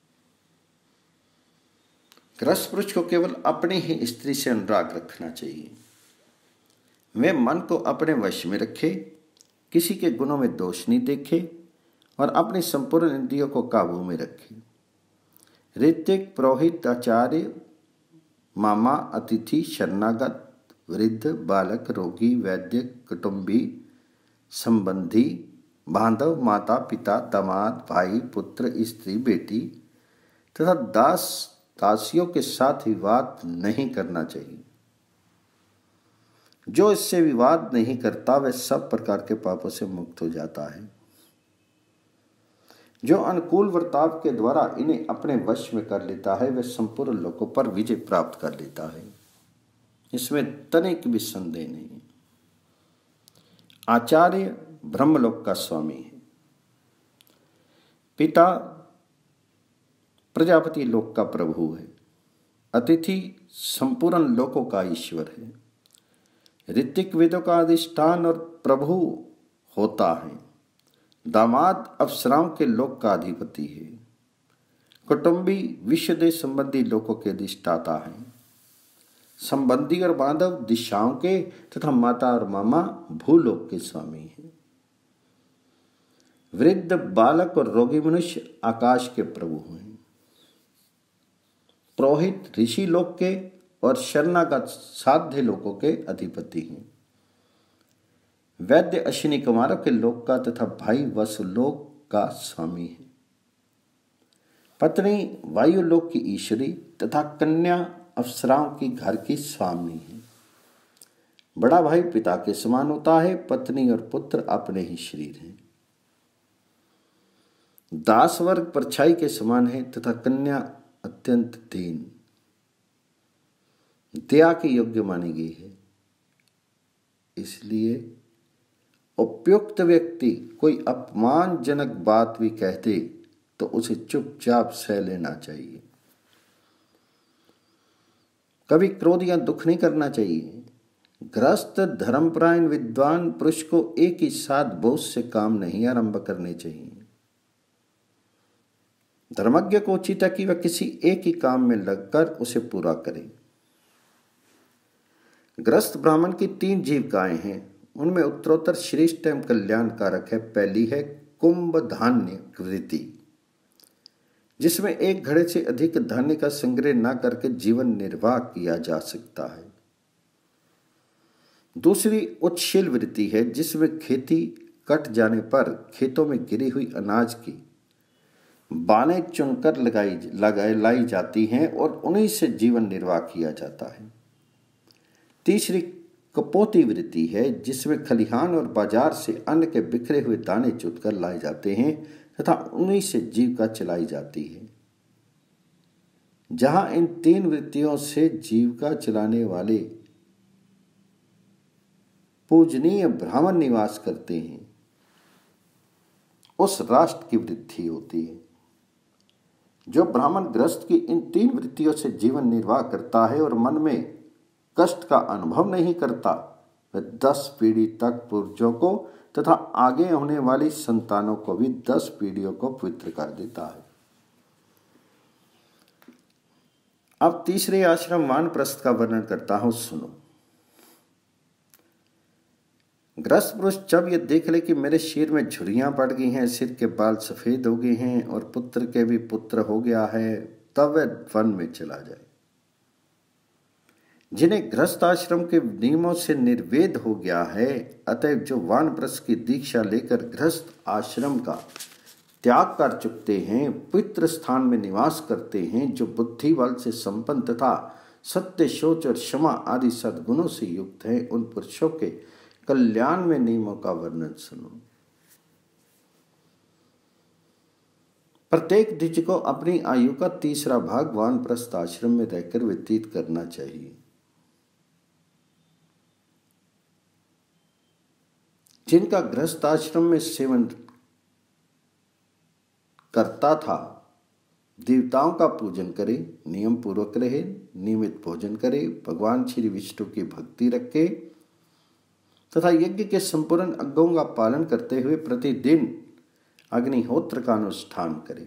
गृहस्थ पुरुष को केवल अपनी ही स्त्री से अनुराग रखना चाहिए। वे मन को अपने वश में रखे, किसी के गुणों में दोष नहीं देखे और अपनी संपूर्ण इंद्रियों को काबू में रखे। ऋतिक, पुरोहित, आचार्य, मामा, अतिथि, शरणागत, वृद्ध, बालक, रोगी, वैद्य, कुटुंबी, संबंधी, बांधव, माता पिता, दामाद, भाई, पुत्र, स्त्री, बेटी तथा दास दासियों के साथ विवाद नहीं करना चाहिए। जो इससे विवाद नहीं करता वह सब प्रकार के पापों से मुक्त हो जाता है। जो अनुकूल वर्ताव के द्वारा इन्हें अपने वश में कर लेता है वह संपूर्ण लोकों पर विजय प्राप्त कर लेता है, इसमें तनिक भी संदेह नहीं। आचार्य ब्रह्मलोक का स्वामी है, पिता प्रजापति लोक का प्रभु है, अतिथि संपूर्ण लोकों का ईश्वर है, ऋतिक वेदों का अधिष्ठान और प्रभु होता है, दामाद अप्सराओं के लोक का अधिपति है, कुटुंबी विश्व देश संबंधी लोकों के अधिष्ठाता है, संबंधी और बांधव दिशाओं के तथा माता और मामा भूलोक के स्वामी हैं, वृद्ध बालक और रोगी मनुष्य आकाश के प्रभु हैं, पुरोहित ऋषि लोक के और शरणागत साध्य लोकों के अधिपति हैं, वैद्य अश्विनी कुमारों के लोक का तथा भाई वसुलोक का स्वामी है, पत्नी वायुलोक की ईश्वरी तथा कन्या अप्सराओं की घर की स्वामी है, बड़ा भाई पिता के समान होता है, पत्नी और पुत्र अपने ही शरीर हैं, दास वर्ग परछाई के समान है तथा कन्या अत्यंत दीन दया के योग्य मानी गई है। इसलिए उपयुक्त व्यक्ति कोई अपमानजनक बात भी कहते तो उसे चुपचाप सह लेना चाहिए। कभी क्रोध या दुख नहीं करना चाहिए। ग्रस्त धर्मपरायण विद्वान पुरुष को एक ही साथ बहुत से काम नहीं आरंभ करने चाहिए। धर्मज्ञ को उचित है कि वह किसी एक ही काम में लगकर उसे पूरा करे। ग्रस्त ब्राह्मण की तीन जीविकाएं हैं, उनमें उत्तरोत्तर श्रेष्ठ एवं कल्याणकारक है। पहली है कुंभ धान्य वृत्ति, जिसमें एक घड़े से अधिक धान्य का संग्रह न करके जीवन निर्वाह किया जा सकता है। दूसरी उच्छील वृत्ति है, जिसमें खेती कट जाने पर खेतों में गिरी हुई अनाज की बाने चुनकर लगाई लगाई लाई जाती हैं और उन्हीं से जीवन निर्वाह किया जाता है। तीसरी कपोती वृत्ति है, जिसमें खलिहान और बाजार से अन्न के बिखरे हुए दाने चुनकर लाए जाते हैं तथा उन्हीं से जीविका चलाई जाती है। जहां इन तीन वृत्तियों से जीविका चलाने वाले पूजनीय ब्राह्मण निवास करते हैं, उस राष्ट्र की वृद्धि होती है। जो ब्राह्मण ग्रस्त की इन तीन वृत्तियों से जीवन निर्वाह करता है और मन में कष्ट का अनुभव नहीं करता, वह दस पीढ़ी तक पूर्वजों को तथा आगे होने वाली संतानों को भी दस पीढ़ियों को पवित्र कर देता है। अब तीसरे आश्रम वानप्रस्थ का वर्णन करता हूं, सुनो। ग्रस्त पुरुष जब यह देख ले कि मेरे शरीर में झुर्रियां पड़ गई हैं, सिर के बाल सफेद हो गए हैं और पुत्र के भी पुत्र हो गया है, तब वह वन में चला जाए। जिन्हें गृहस्थ आश्रम के नियमों से निर्वेद हो गया है, अतएव जो वानप्रस्थ की दीक्षा लेकर गृहस्थ आश्रम का त्याग कर चुकते हैं, पवित्र स्थान में निवास करते हैं, जो बुद्धि बल से संपन्न तथा सत्य, सोच और क्षमा आदि सद्गुणों से युक्त हैं, उन पुरुषों के कल्याण में नियमों का वर्णन सुनो। प्रत्येक द्विज को अपनी आयु का तीसरा भाग वानप्रस्थ आश्रम में रहकर व्यतीत करना चाहिए। जिनका गृहस्थ आश्रम में सेवन करता था, देवताओं का पूजन करे, नियम पूर्वक रहे, नियमित भोजन करे, भगवान श्री विष्णु की भक्ति रखे तथा यज्ञ के संपूर्ण अंगों का पालन करते हुए प्रतिदिन अग्निहोत्र का अनुष्ठान करे।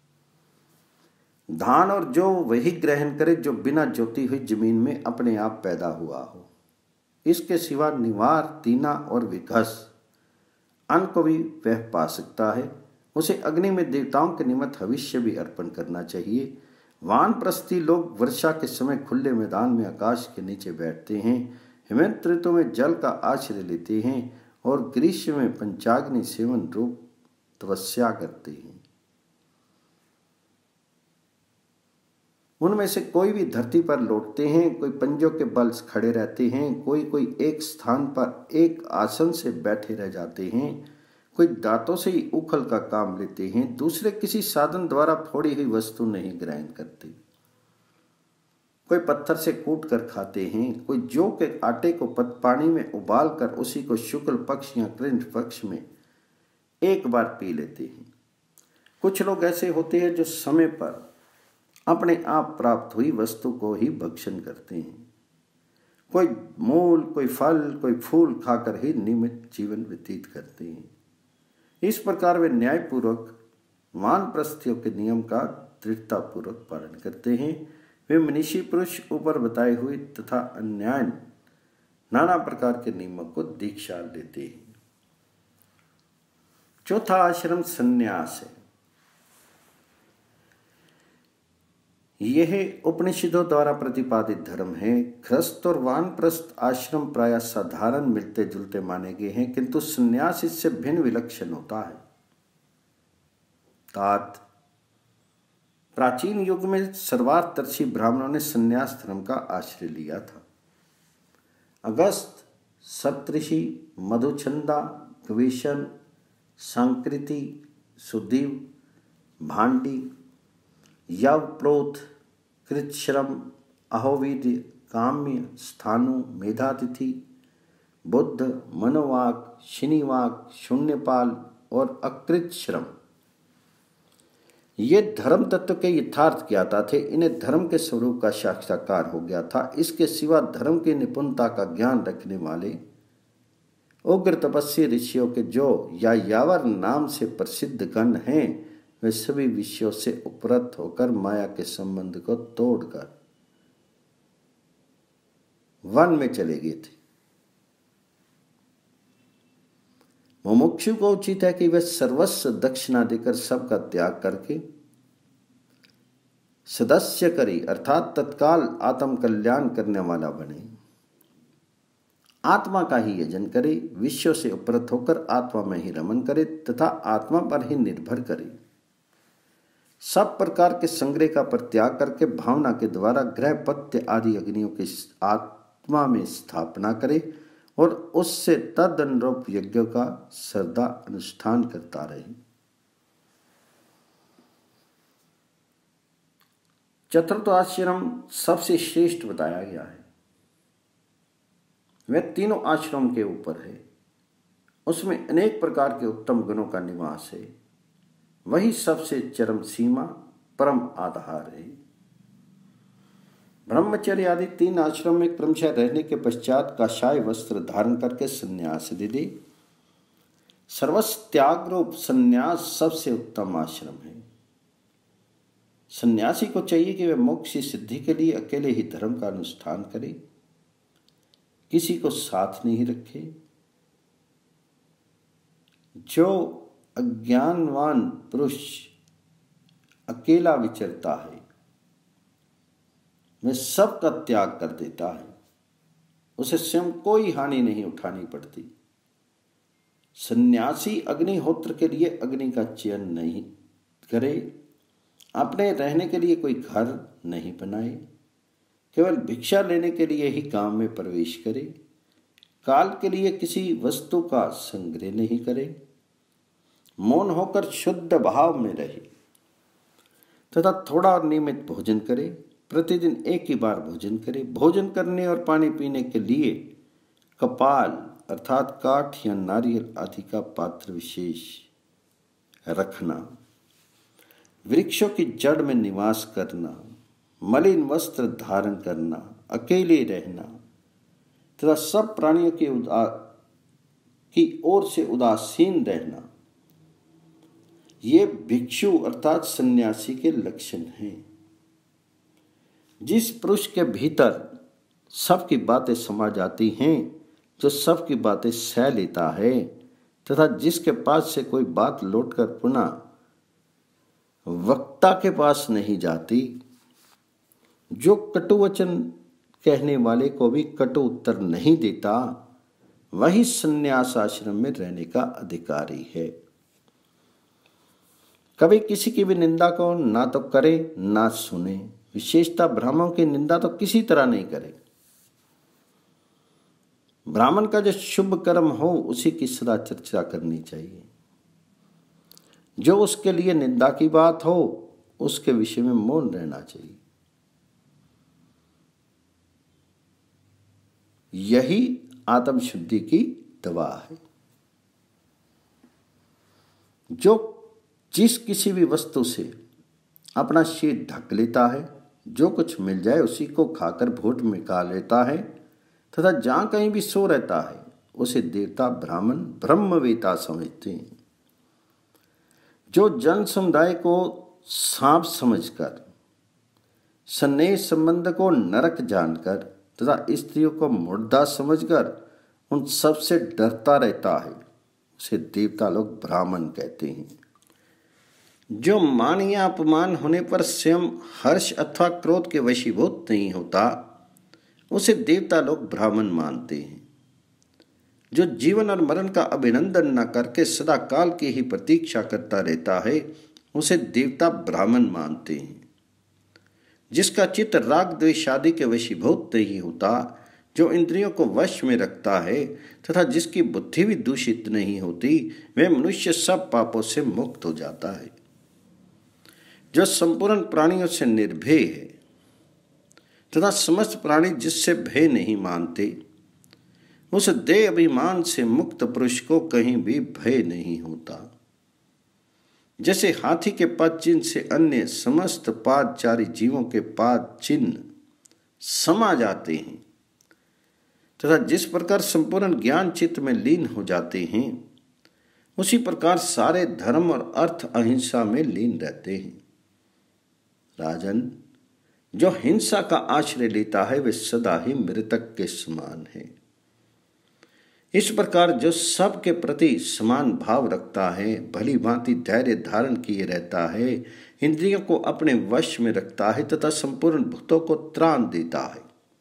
धान और जौ वही ग्रहण करे जो बिना जोती हुई जमीन में अपने आप पैदा हुआ हो। इसके सिवा निवार, तीना और विघस अन्न को भी वह पा सकता है। उसे अग्नि में देवताओं के निमित्त हविष्य भी अर्पण करना चाहिए। वानप्रस्थी लोग वर्षा के समय खुले मैदान में आकाश के नीचे बैठते हैं, हेमंत ऋतु में जल का आश्रय लेते हैं और ग्रीष्म में पंचाग्नि सेवन रूप तपस्या करते हैं। उनमें से कोई भी धरती पर लौटते हैं, कोई पंजों के बल खड़े रहते हैं, कोई कोई एक स्थान पर एक आसन से बैठे रह जाते हैं, कोई दांतों से ही उखल का काम लेते हैं, दूसरे किसी साधन द्वारा फोड़ी हुई वस्तु नहीं ग्रहण करते, कोई पत्थर से कूट कर खाते हैं, कोई जौ के आटे को पत पानी में उबाल कर उसी को शुक्ल पक्ष या कृष्ण पक्ष में एक बार पी लेते हैं। कुछ लोग ऐसे होते हैं जो समय पर अपने आप प्राप्त हुई वस्तु को ही भक्षण करते हैं, कोई मूल, कोई फल, कोई फूल खाकर ही नियमित जीवन व्यतीत करते हैं। इस प्रकार वे न्यायपूर्वक वानप्रस्थियों के नियम का दृढ़तापूर्वक पालन करते हैं। वे मनीषी पुरुष ऊपर बताए हुए तथा अन्याय नाना प्रकार के नियमों को दीक्षा लेते हैं। चौथा आश्रम संन्यास है। यह उपनिषदों द्वारा प्रतिपादित धर्म है। गृहस्थ और वानप्रस्थ आश्रम प्राय साधारण मिलते जुलते माने गए हैं, किंतु संन्यास इससे भिन्न विलक्षण होता है। तात प्राचीन युग में सर्वार्थदर्शी ब्राह्मणों ने संन्यास धर्म का आश्रय लिया था। अगस्त, सप्तऋषि, मधुचंदा, गवेशन, सांकृति, सुदीव, भांडी, यवप्रोथ, कृतश्रम, अहोवीर्य, काम्य, स्थानु, मेधातिथि, बुद्ध, मनोवाक, शिनिवाक, शून्यपाल और अकृतश्रम ये धर्म तत्व के यथार्थ ज्ञाता थे। इन्हें धर्म के स्वरूप का साक्षात्कार हो गया था। इसके सिवा धर्म की निपुणता का ज्ञान रखने वाले उग्र तपस्वी ऋषियों के जो यायावर नाम से प्रसिद्ध गण हैं, वे सभी विषयों से उपरत होकर माया के संबंध को तोड़कर वन में चले गए थे। मुमुक्षु को उचित है कि वे सर्वस्व दक्षिणा देकर सबका त्याग करके सदस्य करी अर्थात तत्काल आत्म कल्याण करने वाला बने, आत्मा का ही यजन करे, विश्व से उपरत होकर आत्मा में ही रमन करे तथा आत्मा पर ही निर्भर करे। सब प्रकार के संग्रह का परित्याग करके भावना के द्वारा ग्रह पत्य आदि अग्नियों की आत्मा में स्थापना करे और उससे तद अनुरूप यज्ञों का श्रद्धा अनुष्ठान करता रहे। चतुर्थ आश्रम सबसे श्रेष्ठ बताया गया है। वह तीनों आश्रम के ऊपर है। उसमें अनेक प्रकार के उत्तम गुणों का निवास है। वही सबसे चरम सीमा परम आधार है। ब्रह्मचर्य आदि तीन आश्रम में क्रमशः रहने के पश्चात काषाय वस्त्र धारण करके संन्यास दे दे। सर्वस्व त्याग रूप संन्यास सबसे उत्तम आश्रम है। सन्यासी को चाहिए कि वह मोक्ष की सिद्धि के लिए अकेले ही धर्म का अनुष्ठान करे, किसी को साथ नहीं रखे। जो अज्ञानवान पुरुष अकेला विचरता है वह सब का त्याग कर देता है, उसे स्वयं कोई हानि नहीं उठानी पड़ती। सन्यासी अग्निहोत्र के लिए अग्नि का चयन नहीं करे, अपने रहने के लिए कोई घर नहीं बनाए, केवल भिक्षा लेने के लिए ही काम में प्रवेश करे, काल के लिए किसी वस्तु का संग्रह नहीं करे, मौन होकर शुद्ध भाव में रहे तथा थोड़ा और नियमित भोजन करे। प्रतिदिन एक ही बार भोजन करे। भोजन करने और पानी पीने के लिए कपाल अर्थात काठ या नारियल आदि का पात्र विशेष रखना, वृक्षों की जड़ में निवास करना, मलिन वस्त्र धारण करना, अकेले रहना तथा सब प्राणियों की उदा की ओर से उदासीन रहना, ये भिक्षु अर्थात सन्यासी के लक्षण हैं। जिस पुरुष के भीतर सबकी बातें समा जाती हैं, जो सबकी बातें सह लेता है तथा जिसके पास से कोई बात लौटकर पुनः वक्ता के पास नहीं जाती, जो कटु वचन कहने वाले को भी कटु उत्तर नहीं देता, वही संन्यास आश्रम में रहने का अधिकारी है। कभी किसी की भी निंदा को ना तो करे ना सुने, विशेषता ब्राह्मणों की निंदा तो किसी तरह नहीं करे। ब्राह्मण का जो शुभ कर्म हो उसी की सदा चर्चा करनी चाहिए। जो उसके लिए निंदा की बात हो उसके विषय में मौन रहना चाहिए। यही आत्मशुद्धि की दवा है। जो जिस किसी भी वस्तु से अपना शीत ढक लेता है, जो कुछ मिल जाए उसी को खाकर भोट मिटा लेता है तथा जहाँ कहीं भी सो रहता है उसे देवता ब्राह्मण ब्रह्मवेता समझते हैं। जो जन समुदाय को सांप समझकर, स्नेह संबंध को नरक जानकर तथा स्त्रियों को मुर्दा समझकर उन सब से डरता रहता है उसे देवता लोग ब्राह्मण कहते हैं। जो मान या अपमान होने पर स्वयं हर्ष अथवा क्रोध के वशीभूत नहीं होता उसे देवता लोग ब्राह्मण मानते हैं। जो जीवन और मरण का अभिनंदन न करके सदा काल की ही प्रतीक्षा करता रहता है उसे देवता ब्राह्मण मानते हैं। जिसका चित्त राग द्वेष आदि के वशीभूत नहीं होता, जो इंद्रियों को वश में रखता है तथा जिसकी बुद्धि भी दूषित नहीं होती, वह मनुष्य सब पापों से मुक्त हो जाता है। जो संपूर्ण प्राणियों से निर्भय है तथा समस्त प्राणी जिससे भय नहीं मानते, उस देह अभिमान से मुक्त पुरुष को कहीं भी भय नहीं होता। जैसे हाथी के पाद चिन्ह से अन्य समस्त पादचारी जीवों के पाद चिन्ह समा जाते हैं तथा जिस प्रकार संपूर्ण ज्ञान चित्त में लीन हो जाते हैं, उसी प्रकार सारे धर्म और अर्थ अहिंसा में लीन रहते हैं। राजन, जो हिंसा का आश्रय लेता है वे सदा ही मृतक के समान है। इस प्रकार जो सब के प्रति समान भाव रखता है, भली भांति धैर्य धारण किए रहता है, इंद्रियों को अपने वश में रखता है तथा संपूर्ण भूतों को त्राण देता है,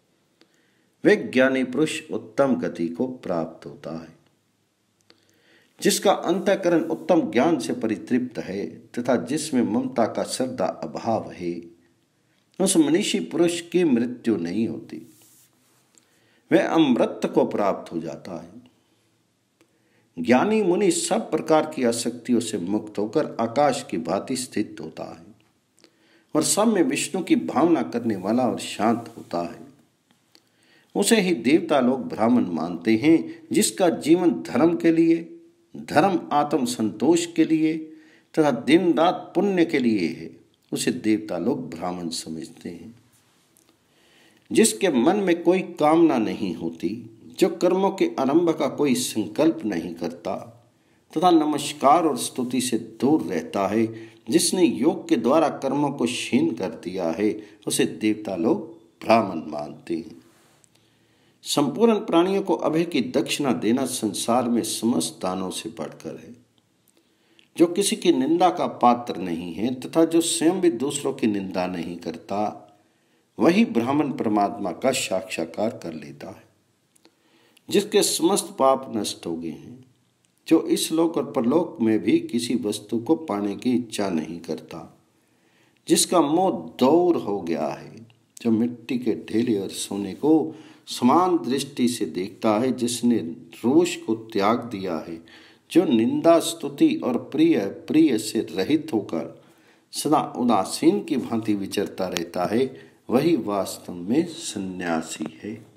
वे ज्ञानी पुरुष उत्तम गति को प्राप्त होता है। जिसका अंतःकरण उत्तम ज्ञान से परितृप्त है तथा जिसमें ममता का श्रद्धा अभाव है, उस मनीषी पुरुष की मृत्यु नहीं होती, वह अमृत को प्राप्त हो जाता है। ज्ञानी मुनि सब प्रकार की आसक्तियों से मुक्त होकर आकाश की भांति स्थित होता है और सब में विष्णु की भावना करने वाला और शांत होता है। उसे ही देवता लोग ब्राह्मण मानते हैं। जिसका जीवन धर्म के लिए, धर्म आत्म संतोष के लिए तथा दिन रात पुण्य के लिए है, उसे देवता लोग ब्राह्मण समझते हैं। जिसके मन में कोई कामना नहीं होती, जो कर्मों के आरंभ का कोई संकल्प नहीं करता तथा नमस्कार और स्तुति से दूर रहता है, जिसने योग के द्वारा कर्मों को क्षीण कर दिया है, उसे देवता लोग ब्राह्मण मानते हैं। संपूर्ण प्राणियों को अभय की दक्षिणा देना संसार में समस्त दानों से बढ़कर है। जो किसी की निंदा का पात्र नहीं है तथा जो स्वयं भी दूसरों की निंदा नहीं करता, वही ब्राह्मण परमात्मा का साक्षात्कार कर लेता है। जिसके समस्त पाप नष्ट हो गए हैं, जो इस लोक और परलोक में भी किसी वस्तु को पाने की इच्छा नहीं करता, जिसका मोह दूर हो गया है, जो मिट्टी के ढेले और सोने को समान दृष्टि से देखता है, जिसने रोष को त्याग दिया है, जो निंदा स्तुति और प्रिय प्रिय से रहित होकर सदा उदासीन की भांति विचरता रहता है, वही वास्तव में सन्यासी है।